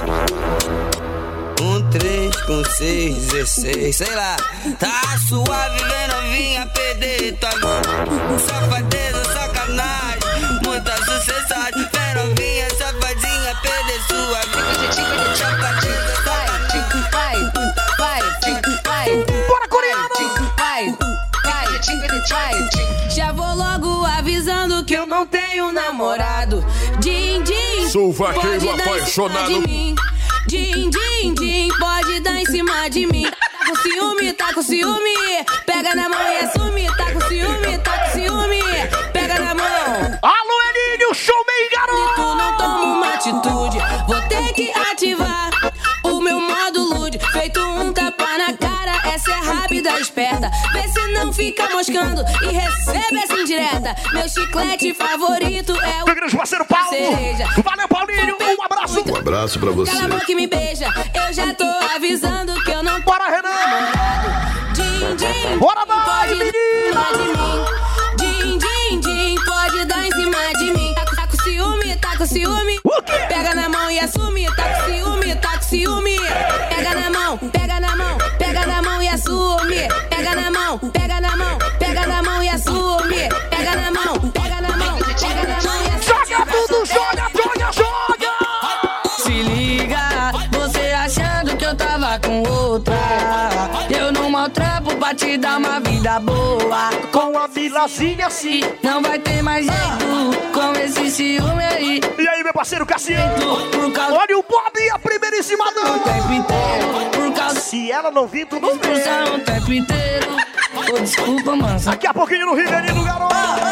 Speaker 9: Um, três, com seis, dezesseis, sei lá. Tá suave, vem novinha, perder tua mão. Safadeza, sacanagem, muita sucessagem. Vem novinha, safadinha, perder sua vida. Safadeza, safadinha.
Speaker 7: Vai, vai, vai.
Speaker 2: Bora, coreano!
Speaker 7: Vai, vai, vai. Já vou logo avisando que eu não tenho namorado. Din, din.
Speaker 1: Sou vaqueiro
Speaker 7: pode dar
Speaker 1: apaixonado.
Speaker 7: em cima de mim. Din, din, din, pode dar em cima de mim. Tá com ciúme, tá com ciúme. Pega na mão e assume. Tá com ciúme, tá com ciúme. Pega na mão.
Speaker 2: Alô, Elinho, showman, garoto!
Speaker 7: Tu não toma uma atitude. Vou ter que ativar o meu modo lude. Feito um tapa na cara. Essa é rápida, esperta. Vê se não fica moscando e recebe essa indireta. Meu chiclete favorito é o
Speaker 2: meu grande parceiro Paulo.
Speaker 7: Cereja.
Speaker 2: Valeu, Paulinho. Um abraço.
Speaker 1: Um abraço pra você.
Speaker 7: Cala a boca e me beija. Eu já tô avisando que eu não...
Speaker 2: Bora, Renan.
Speaker 7: Din, din.
Speaker 2: Bora, vai,
Speaker 7: pode
Speaker 2: menina.
Speaker 7: dar em cima de mim. Din, din, din. Pode dar em cima de mim. Tá, tá com ciúme, tá com ciúme.
Speaker 2: O quê?
Speaker 7: Pega na mão e assume. Tá com ciúme, tá com ciúme. Pega na mão, pega na mão. Pega na mão e assume. Pega na mão, pega na mão. Pega na mão e assume. Pega na mão, pega na mão. Pega na mão e assume.
Speaker 2: Joga tudo, joga, joga, joga.
Speaker 9: Se liga, você achando que eu tava com outra. Eu não maltrapo pra te dar uma vida boa.
Speaker 2: Com a Milazinha assim.
Speaker 9: Não vai ter mais jeito com esse ciúme aí.
Speaker 2: E aí, meu parceiro Cassiano?
Speaker 9: Por causa...
Speaker 2: Olha o Bob e a primeiríssima dama.
Speaker 9: O tempo inteiro. Por causa...
Speaker 2: Se ela não vir, tu não vê.
Speaker 9: O tempo inteiro. Oh, desculpa, mano.
Speaker 2: Daqui a pouquinho no Riverino, garoto.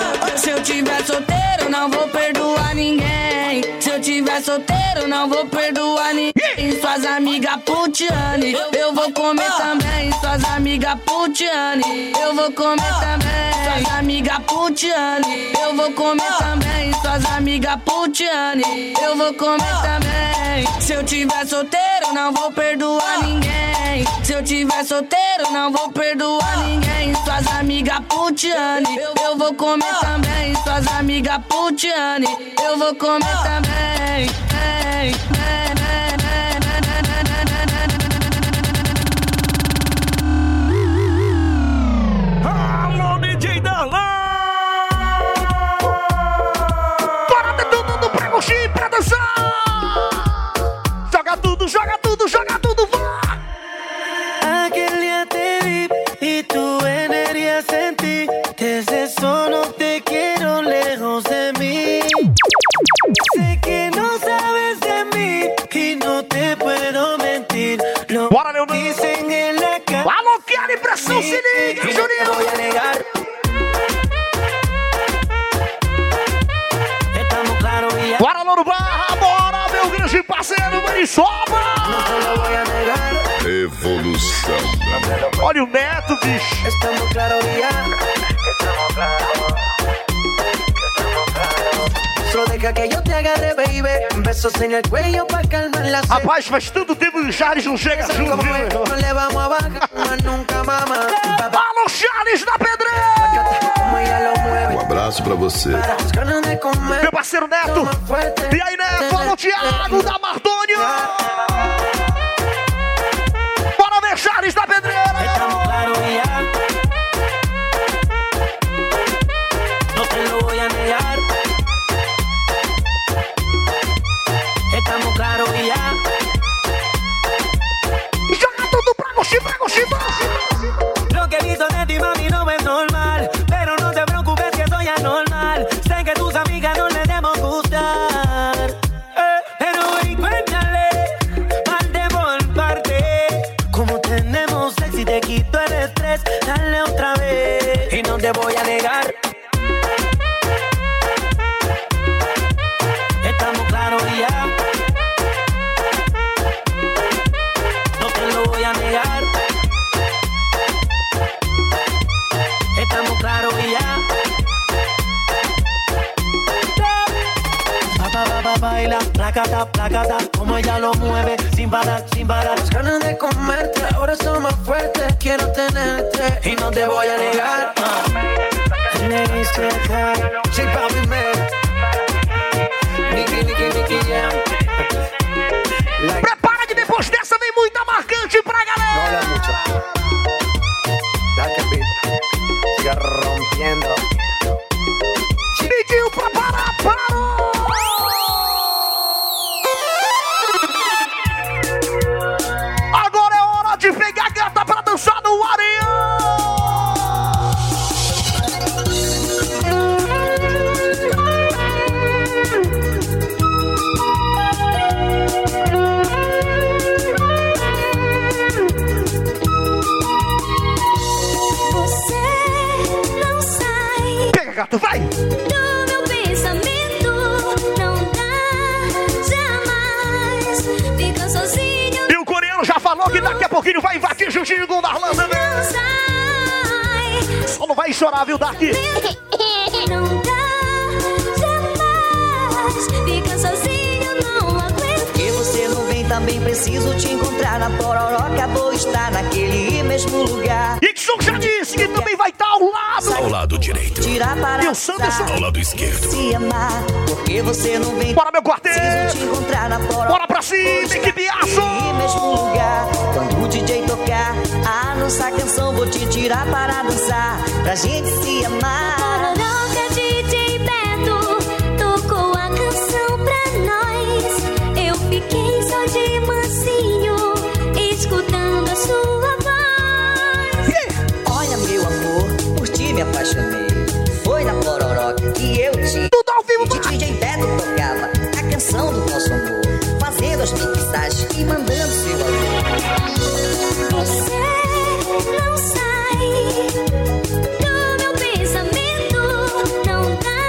Speaker 9: Se eu tiver solteiro, não vou perdoar ninguém. Se eu tiver solteiro, não vou perdoar ninguém. Suas amigas putiane, eu vou comer também. Suas amigas putiane, eu vou comer também. Suas amigas putiane, eu vou comer também. Suas amigas putiane, eu vou comer também. Se eu tiver solteiro, não vou perdoar ninguém. Se eu tiver solteiro, não vou perdoar ninguém. Suas amigas putiane, eu vou comer também. Suas amigas putiane, eu vou comer também. Ei, ei, ei,
Speaker 2: alô, D J Darlan! Bora de tudo pra curtir, pra dançar! Joga tudo, joga tudo, joga tudo, vai!
Speaker 19: Aquel día te vi y tu energía sentí. Desde eso no te quiero lejos de mí. Sé que no sabes de mí y no te puedo mentir. Lo
Speaker 2: Bora, Leonardo!
Speaker 19: dicen en la calle.
Speaker 2: Alô, que a impressão, se liga, Juninho!
Speaker 19: Voy a negar. Estamos claros y ya.
Speaker 2: Bora, Louro Barra, bora, meu grande parceiro, Maniçoba!
Speaker 19: No te lo voy a negar.
Speaker 1: Evolução.
Speaker 2: Olha o Neto, bicho!
Speaker 19: Estamos claros y ya. Estamos claros. Solo deja que yo te agarre, baby. Besos en el cuello pa' calmar la sed.
Speaker 2: Rapaz, faz tanto tempo que o Charles não chega junto, viu?
Speaker 19: No le vamos a bajar más nunca, mamá.
Speaker 2: Alô, Charles da Pedreira!
Speaker 19: Como ella lo mueve.
Speaker 1: Um abraço pra você.
Speaker 19: Las ganas de comer.
Speaker 2: Meu parceiro Neto! E aí, Neto? Alô, Thiago da Mardônio! Bora ver Charles da Pedreira!
Speaker 19: Estamos claros y ya. No te lo voy a negar. Estamos claros y ya.
Speaker 2: Joga tudo pra curtir, pra curtir, pra curtir!
Speaker 19: Lo que he visto de ti, mami, no es normal. Pero no te preocupes que soy anormal. Sé que tus amigas no les debemos gustar. Eh, pero y cuéntale, parte por parte. Como tenemos sexy, te quito el estrés. Dale otra vez. Y no te voy a negar. Estamos claros y ya. No te lo voy a negar. Estamos claros y ya. Pa, pa, pa, pa, baila, placata, placata, como ella lo mueve, sin parar, sin parar. Las ganas de comerte, ahora son más fuertes. Quiero tenerte y no te voy a negar. Sí, papi, man. Nicky, Nicky, Nicky, yeah. Like.
Speaker 2: Prepara que depois dessa vem muita marcante pra galera!
Speaker 19: No hablas mucho. Da que beat. Siga rompiendo.
Speaker 2: Pediu pra parar, parou! Agora é hora de pegar a gata pra dançar no areia! Gato, vai!
Speaker 15: Do meu pensamento não dá jamais. Fica sozinho.
Speaker 2: E o coreano já falou que daqui a pouquinho vai invadir juntinho com o Darlan também. Só não vai chorar, viu, Dark?
Speaker 15: Não dá jamais. Fica sozinho, não aguento.
Speaker 21: Porque você não vem também, preciso te encontrar na Pororoca. Vou estar naquele mesmo lugar.
Speaker 2: Ixon já disse que também vai estar ao lado.
Speaker 1: Ao lado direito.
Speaker 21: Tirar para
Speaker 2: e o Sanderson
Speaker 1: ao lado esquerdo.
Speaker 21: Se amar, porque você não vem.
Speaker 2: Bora, meu quarteto.
Speaker 21: Preciso te encontrar na Pororoca.
Speaker 2: Bora pra cima, equipe Aço.
Speaker 21: Naquele mesmo lugar. Quando o D J tocar a nossa canção, vou te tirar para dançar. Pra gente se amar.
Speaker 15: Pororoca, D J Beto tocou a canção pra nós. Eu fiquei só de mansinho, escutando a sua voz.
Speaker 21: Yeah. Olha, meu amor, por ti me apaixonei. Foi na Pororoca que eu te.
Speaker 2: Tudo ao vivo,
Speaker 21: e D J Beto tocava a canção do nosso amor, fazendo as mixagens e mandando seu amor.
Speaker 15: Você não sai do meu pensamento, não dá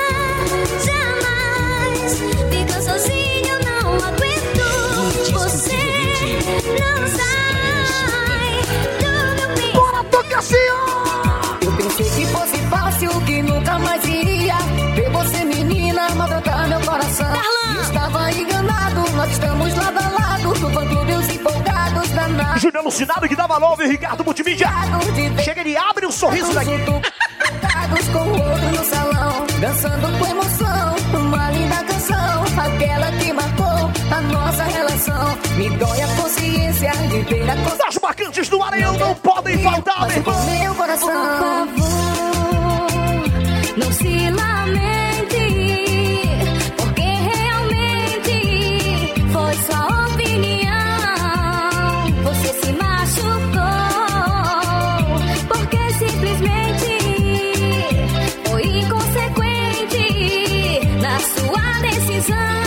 Speaker 2: Júnior alucinado que dava nove, Ricardo Multimídia. Chega, ele abre um sorriso daqui.
Speaker 15: Tocados com o outro no salão, dançando com emoção, uma linda canção, aquela que marcou a nossa relação. Me dói a consciência de ver a consciência.
Speaker 2: As marcantes do Areião não podem faltar, meu irmão.
Speaker 15: Meu coração, por favor, não se lamente, porque realmente foi sua opinião. Você se machucou, porque simplesmente foi inconsequente na sua decisão.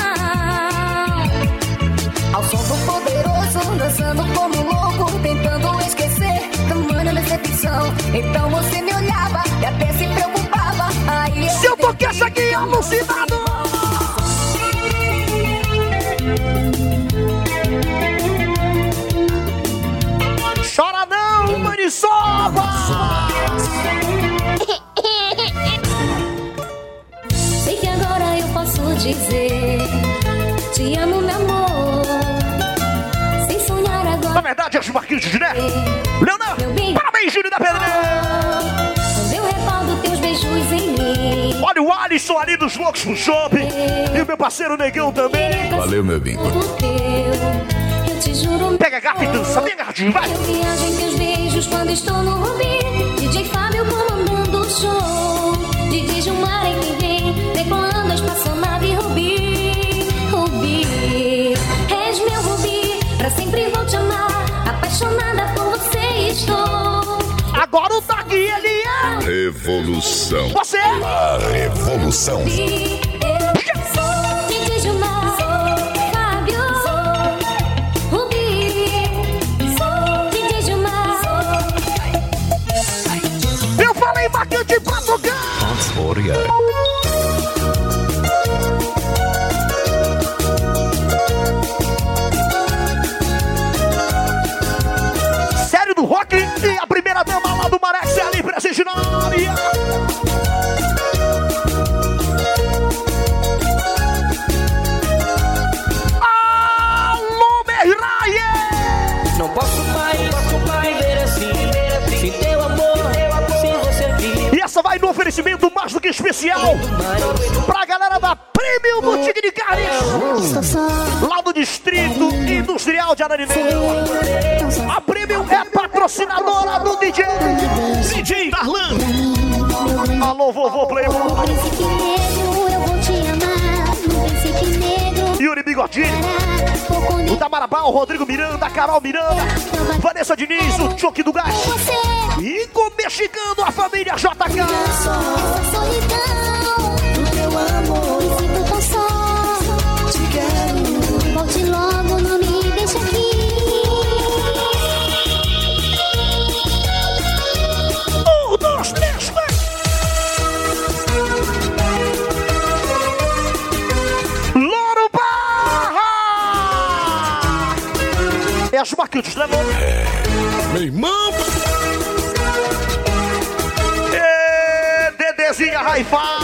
Speaker 15: Ao som do poderoso, dançando como louco, tentando esquecer tamanha decepção. Então você me olhava e até se preocupava. Aí eu
Speaker 2: Se eu toquei essa aqui, alucinado! Chora não, Maniçoba!
Speaker 15: Sei que agora eu posso dizer te amo, meu amor. Sem sonhar agora.
Speaker 2: Na verdade, as marcantes, né? Leonardo, parabéns, Júnior da Pedreira!
Speaker 15: Quando eu reparo teus beijos em mim.
Speaker 2: Olha o Alisson ali dos Loucos pro Shopping. E o meu parceiro Negão também.
Speaker 1: Valeu, meu bingo.
Speaker 15: Eu te juro.
Speaker 2: Pega gato e dança, pega gatinho, vai!
Speaker 15: Eu viajo em teus beijos quando estou no Rubi. D J Fábio comandando o show. D J Gilmar em quem vem, decolando a espaçonave Rubi. Rubi, és meu Rubi, pra sempre vou te amar. Apaixonada por você estou.
Speaker 2: Agora o Tag, ele é...
Speaker 1: Revolução.
Speaker 2: Você é...
Speaker 1: A revolução.
Speaker 15: Rubi, eu sou D J Gilmar. Fábio, Rubi, sou D J Gilmar.
Speaker 2: Eu falei marcante pra tocar! Sério do rock e a primeira dama lá do Marex é ali presente na área. Alô, Merraie!
Speaker 17: Não posso mais, posso mais ver assim, sem teu amor, sem você aqui.
Speaker 2: E essa vai no oferecimento mais do que especial pra galera da Premium Boutique de Carnes, lá do Distrito Industrial de Ananindeua. A Premium é patrocinadora do D J D J Darlan. Alô, vovô Playboy.
Speaker 15: Príncipe negro, eu vou te amar. Príncipe negro.
Speaker 2: Yuri Bigodinho, o Tamarabá, o Rodrigo Miranda, a Carol Miranda, Vanessa Diniz, o Choque do Gás. E com mexicano, a família J K.
Speaker 15: Essa solidão do teu amor, me sinto tão só. Te quero, volte logo, não me deixe aqui.
Speaker 2: Um, dois, três, vai! Louro Barra! É as marcantes, né, mano?
Speaker 1: É. Meu irmão!
Speaker 2: É, Dedezinha Hi-Fi!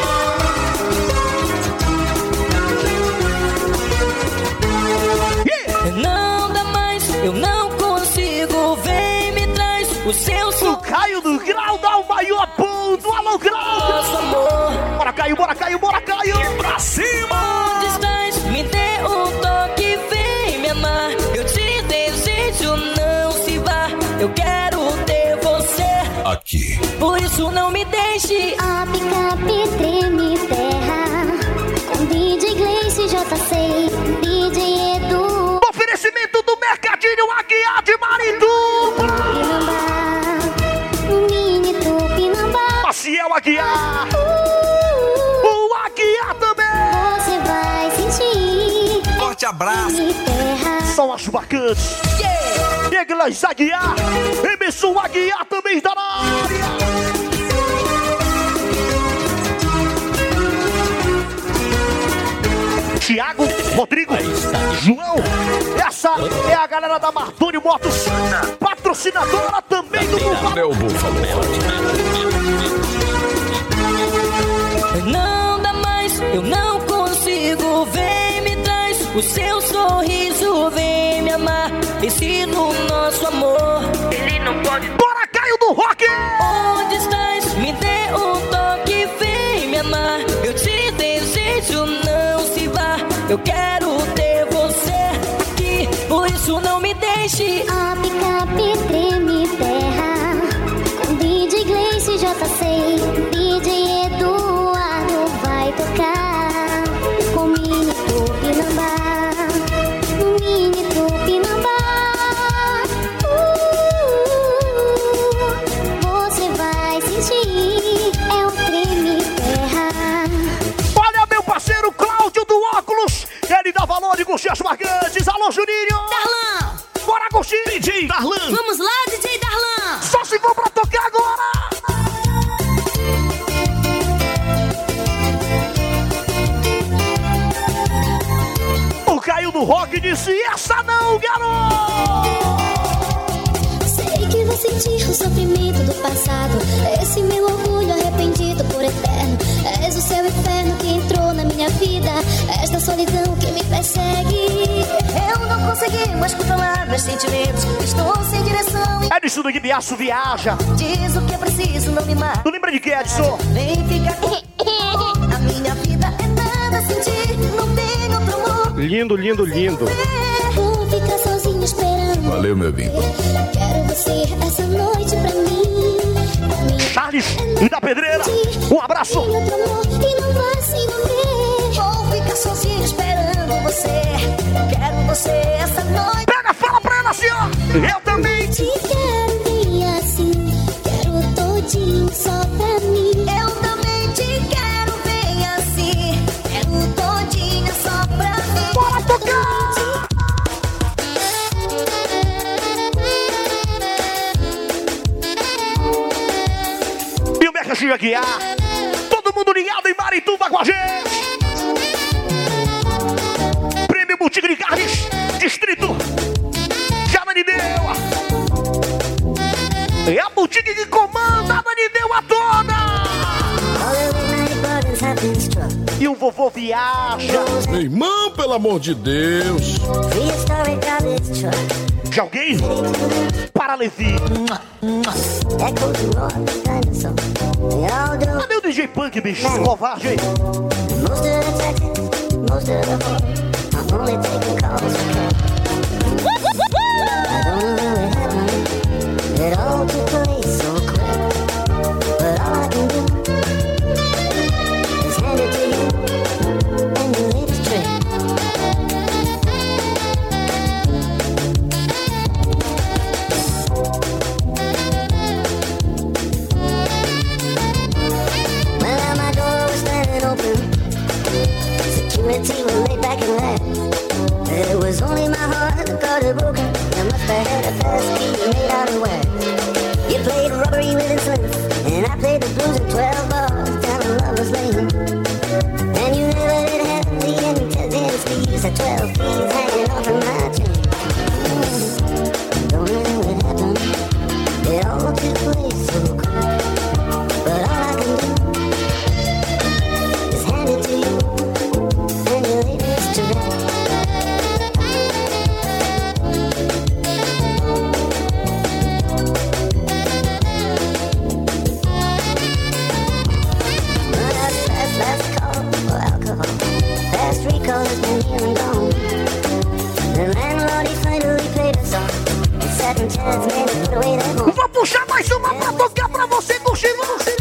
Speaker 17: Não dá mais, eu não consigo, vem me traz o seu som.
Speaker 2: O Caio do Grau dá o maior ponto, alô Grau!
Speaker 17: Nosso amor.
Speaker 2: Bora Caio, bora Caio, bora Caio! Pra cima!
Speaker 17: Onde estás? Me dê um toque, vem me amar. Eu te desejo, não se vá. Eu quero ter você
Speaker 1: aqui.
Speaker 17: Por isso não me deixe.
Speaker 15: A picape treme terra. Com D J Gleice, J C, D J Edu.
Speaker 2: Oferecimento do Mercadinho Aguiar de Marituba.
Speaker 15: O mini Tupinambá.
Speaker 2: Maciel Aguiar. Uh, o Aguiar também.
Speaker 15: Você vai sentir.
Speaker 1: Forte abraço.
Speaker 2: São as bacantes. Yeah. Eglas Aguiar. Emerson Aguiar também está na área. Tiago, Rodrigo, João. Essa é a galera da Martoni Motos, patrocinadora também do Búfalo.
Speaker 1: Meu Búfalo.
Speaker 17: Não dá mais, eu não consigo, vem me traz o O seu sorriso vem me amar. Ensina o nosso amor. Ele não pode.
Speaker 2: Bora, Caio do Rock!
Speaker 17: Onde estás? Me dê um toque, vem me amar. Eu te desejo, não se vá. Eu quero ter você aqui, por isso não me deixe.
Speaker 15: A picape treme terra, com D J Gleice e J C. D J Eduardo vai tocar com mini Tupinambá, mini Tupinambá. Uh, você vai sentir, é um treme terra.
Speaker 2: Olha meu parceiro Cláudio do Óculos, ele dá valor de curtir as marcantes. Alô, Juninho!
Speaker 4: Darlan!
Speaker 2: Bora curtir! D J Darlan!
Speaker 4: Vamos lá, D J Darlan!
Speaker 2: Só se for pra tocar agora! O Caio do Rock disse, essa não, garoto!
Speaker 15: Sei que vou sentir o sofrimento do passado, esse meu orgulho arrependido por eterno. És o seu inferno que entrou na minha vida, esta solidão que me persegue. Eu não consegui mais controlar meus sentimentos, estou sem direção.
Speaker 2: Edson do Guibiaço viaja.
Speaker 15: Diz o que é preciso, não me mata.
Speaker 2: Tu lembra de que, Edson?
Speaker 15: Vem ficar comigo. A minha vida é nada sem ti, não tem outro amor.
Speaker 1: Lindo, lindo, lindo.
Speaker 15: Vou ficar sozinho esperando.
Speaker 1: Valeu, meu bem.
Speaker 15: Quero você essa noite pra mim.
Speaker 2: Charles e da Pedreira, um abraço.
Speaker 15: E não vai se mover. Vou ficar sozinho esperando você. Quero você essa noite.
Speaker 2: Pega, fala pra ela assim, ó. Eu também
Speaker 15: te quero bem assim. Quero todinho só pra mim. Eu também te quero bem assim. Quero todinho só pra mim.
Speaker 2: Bora tocar! Meca Guiar, todo mundo ligado em Marituba com a gente. Prêmio Boutique de Carnes, Distrito de Ananindeua. É a boutique que comanda a Ananindeua toda. E o vovô viaja.
Speaker 22: Meu irmão, pelo amor de Deus.
Speaker 2: De alguém? Para Levi. Cadê o D J Punk, bicho? Covarde, hein?
Speaker 15: Security will lay back and laugh. It was only my heart that got it broken. I must have had a fast key made out of wax. You played rubbery with a slip, and I played the blues at twelve bars down in Lover's Lane. And you never did have the end to dance sleeves at twelve keys hanging off of my chain. Don't know what happened. It all took place so quick. But all I can do is hand it to you.
Speaker 2: Vou puxar mais uma pra tocar pra você curtir, você.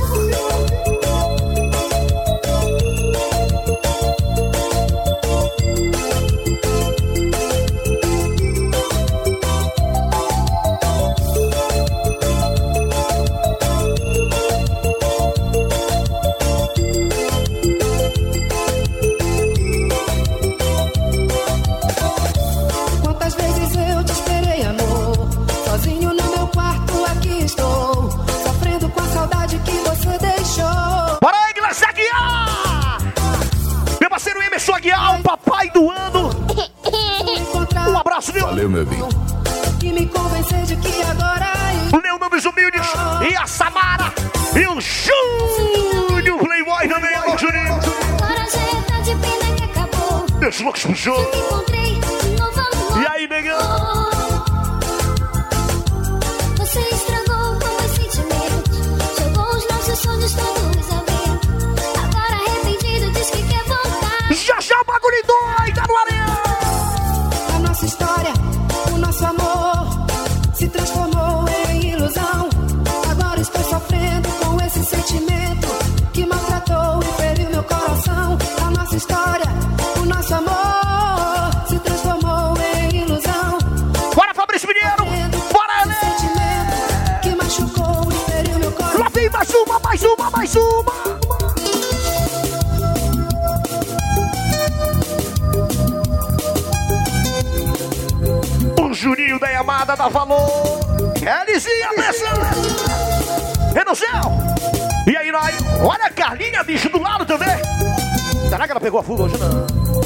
Speaker 23: Quantas vezes eu te esperei, amor? Sozinho no meu quarto, aqui estou, sofrendo com a saudade que você deixou.
Speaker 2: Bora aí, Igreja Aguiar! Meu parceiro Emerson Aguiar, o papai do ano. Um abraço, viu?
Speaker 22: Valeu, meu bem.
Speaker 23: E me convencer de que agora
Speaker 2: Leonardo dos Humildes e a Samara e o Júnior Playboy também, alô, Juninho.
Speaker 15: Agora já é tarde, pena que acabou.
Speaker 2: Deixa Os loucos pro show. E aí, negão?
Speaker 15: Você estragou com os sentimentos, jogou os nossos sonhos todos ao vento. Agora arrependido diz que quer voltar.
Speaker 2: Já já o bagulho doido no areia.
Speaker 23: A nossa história, o nosso amor se transformou em ilusão. Agora estou sofrendo com esse sentimento que maltratou e feriu meu coração. A nossa história, o nosso amor se transformou em ilusão.
Speaker 2: Bora, Fabrício Mineiro! Bora, Ele!
Speaker 23: Sentimento que machucou e feriu meu coração.
Speaker 2: Lá vem mais uma, mais uma, mais uma! O Juninho da Yamada dá valor! Elizinha, pressão! E no céu! E aí, nós? Olha a Carlinha, bicho, do lado também! Será que ela pegou a fuga hoje, não?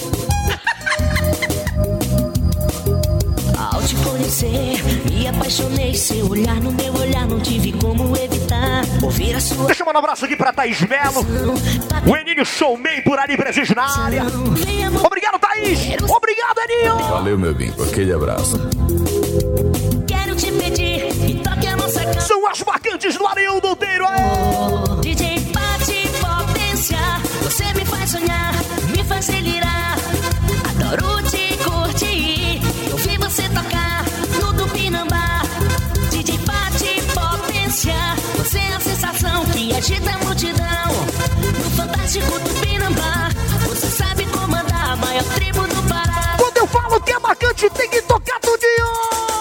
Speaker 8: Ao te conhecer, me apaixonei. Seu olhar no meu olhar, não tive como evitar ouvir a sua...
Speaker 2: Deixa eu mandar um abraço aqui pra Thaís Melo. O Eninho Showman por ali presente na área. Obrigado, Thaís! Obrigado, Eninho!
Speaker 6: Valeu, meu bingo. Aquele abraço.
Speaker 8: Quero te pedir e toque a nossa cama.
Speaker 2: São as marcantes do Areão do Teiro.
Speaker 8: D J Pati Potência, você me faz sonhar, me faz delirar. Adoro te curtir, ouvir você tocar no Tupinambá. D J Pati Potência, você é a sensação que agita a multidão. No fantástico Tupinambá, você sabe comandar a maior tribo do Pará.
Speaker 2: Quando eu falo que é marcante, tem que tocar tudinho.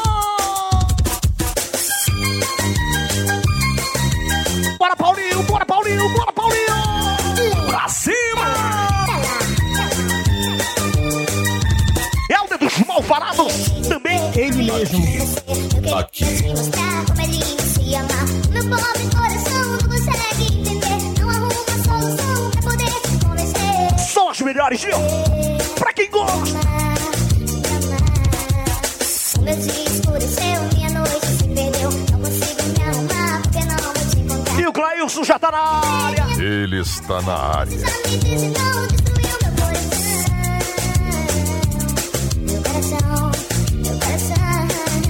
Speaker 2: Bora, Paulinho, bora, Paulinho, bora, Paulinho! Pra cima! É o dedo dos malvarados, também ele mesmo.
Speaker 6: Aqui.
Speaker 15: Como ele se ama. Meu pobre coração não consegue entender. Não arruma solução pra poder se convencer.
Speaker 2: São as melhores, viu? Pra quem gosta.
Speaker 15: O meu dia escureceu, minha noite se perdeu. Não consigo me arrumar porque não vou te encontrar.
Speaker 2: E o Clailson já tá na área.
Speaker 6: Ele está na área.
Speaker 15: Os amigos não destruiu meu coração. Meu coração, meu coração.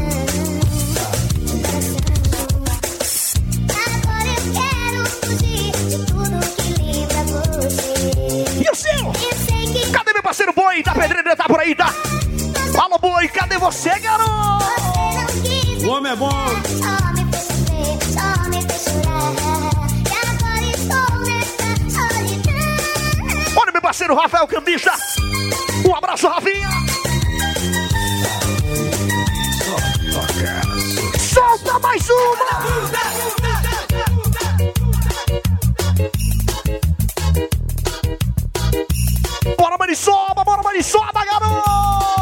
Speaker 15: Meu coração. Agora eu quero fugir de tudo que lembra você.
Speaker 2: E o seu? Cadê meu parceiro Boi? Da Pedreira tá por aí, tá? Fala, Boi, cadê você, garoto?
Speaker 15: O homem é bom. Só me fez sofrer, só me fez chorar. E agora estou nessa solidão.
Speaker 2: Olha meu parceiro Rafael Cambista. Um abraço, Rafinha. Solta mais uma. Bora, Maniçoba, bora, Maniçoba, garoto.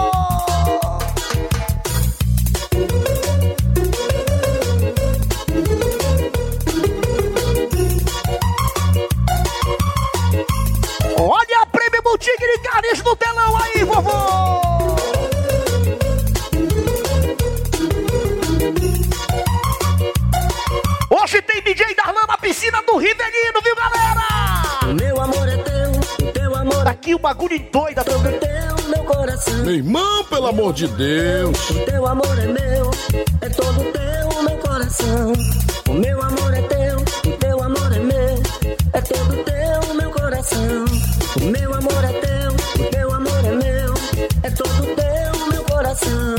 Speaker 2: Olha a Prêmio Boutique de Carnes no telão aí, vovô! Hoje tem D J Darlan na piscina do Rivelino, viu, galera?
Speaker 8: O meu amor é teu, o teu amor é
Speaker 2: aqui o bagulho doida também.
Speaker 8: teu, meu coração.
Speaker 22: Meu irmão, pelo amor de Deus.
Speaker 8: O teu amor é meu, é todo teu, meu coração. O meu amor é teu, o teu amor é meu, é todo teu, meu coração. O meu amor é teu, o teu amor é meu, é todo teu, meu coração.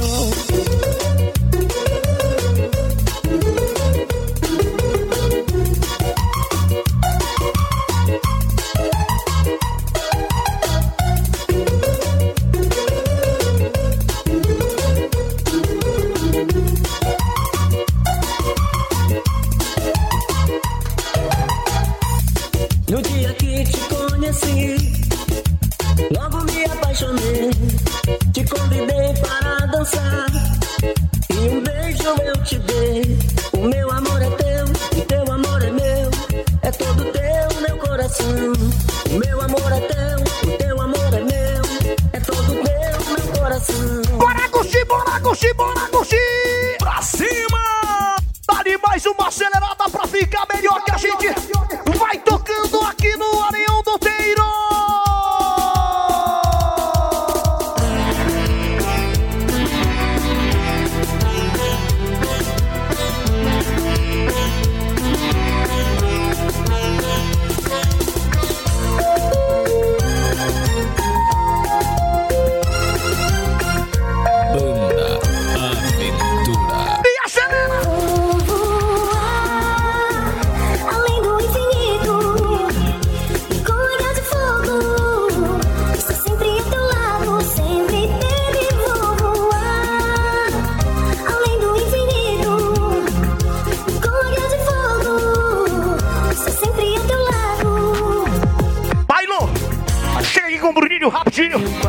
Speaker 8: No dia que te conheci, logo me apaixonei. Te convidei para dançar e um beijo eu te dei. O meu amor é teu, o teu amor é meu, é todo teu, meu coração. O meu amor é teu, o teu amor é meu, é todo teu, meu coração.
Speaker 2: Bora curtir, bora curtir, bora curtir! Pra cima! Dá de mais uma acelerada pra ficar melhor que a gente vai tocando aqui no Areão do Teiro!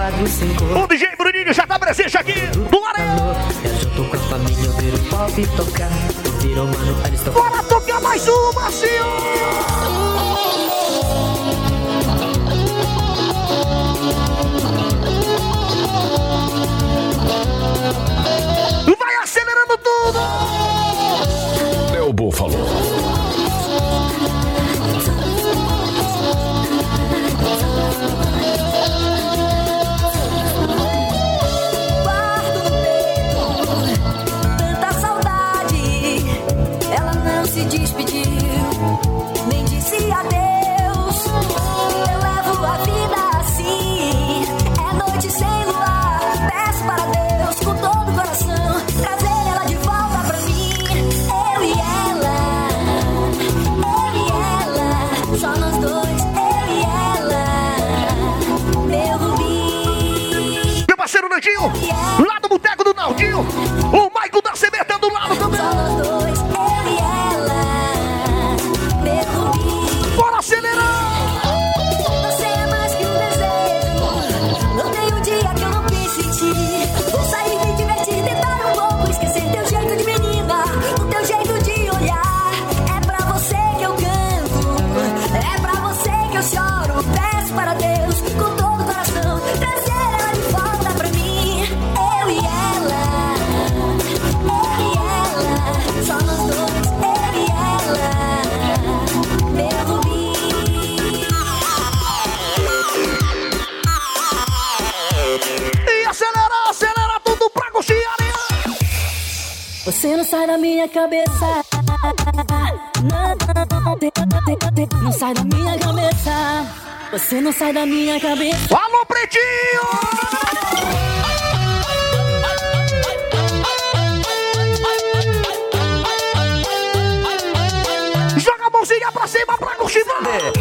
Speaker 8: quatro, cinco.
Speaker 2: O D J Bruninho já tá presente aqui do Areia.
Speaker 8: Eu junto com a família, eu viro pop tocar. Eu viro mano, eles tão...
Speaker 2: Bora tocar mais uma, senhor! Vai acelerando tudo!
Speaker 1: Meu búfalo.
Speaker 15: Guardo no peito tanta saudade. Ela não se despediu, nem disse adeus. Eu levo a vida assim, é noite sem luar. Peço para Deus com todo o coração trazer ela de volta pra mim. Eu e ela, eu e ela, só nós dois, eu e ela, meu rubi.
Speaker 2: Meu parceiro Nandinho, lá do boteco do Naldinho. O Maico da C B tá do lado também.
Speaker 15: Só nós dois, eu e ela, meu rubi.
Speaker 2: Bora acelerar!
Speaker 15: Você é mais que um desejo. Não tem um dia que eu não pense em ti. Vou sair, me divertir, tentar um pouco, esquecer teu jeito de menina, o teu jeito de olhar. É pra você que eu canto, é pra você que eu choro. Peço para Deus com todo o coração trazer ela de volta pra mim. Eu e ela, eu e ela, só nós dois, eu e ela, meu rubi.
Speaker 2: E acelera, acelera tudo pra curtir, Areia.
Speaker 8: Você não sai da minha cabeça. Não, não, não sai da minha cabeça. Você não sai da minha cabeça.
Speaker 2: Alô, Pretinho! Joga a mãozinha pra cima pra curtir, vai!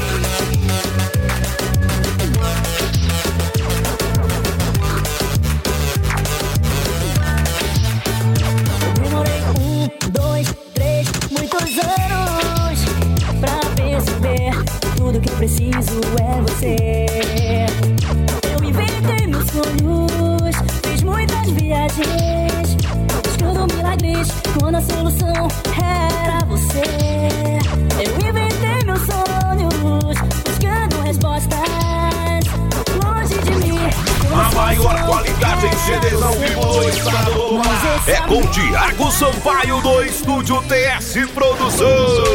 Speaker 8: Demorei um, dois, três, muitos anos pra perceber tudo que eu preciso é você. Eu inventei meus sonhos, fiz muitas viagens, buscando milagres quando a solução era você. Eu inventei meus sonhos, buscando respostas longe de mim.
Speaker 5: A maior qualidade em C Ds ao vivo do estado do Pará é com Thiago Sampaio do Estúdio T S Produções.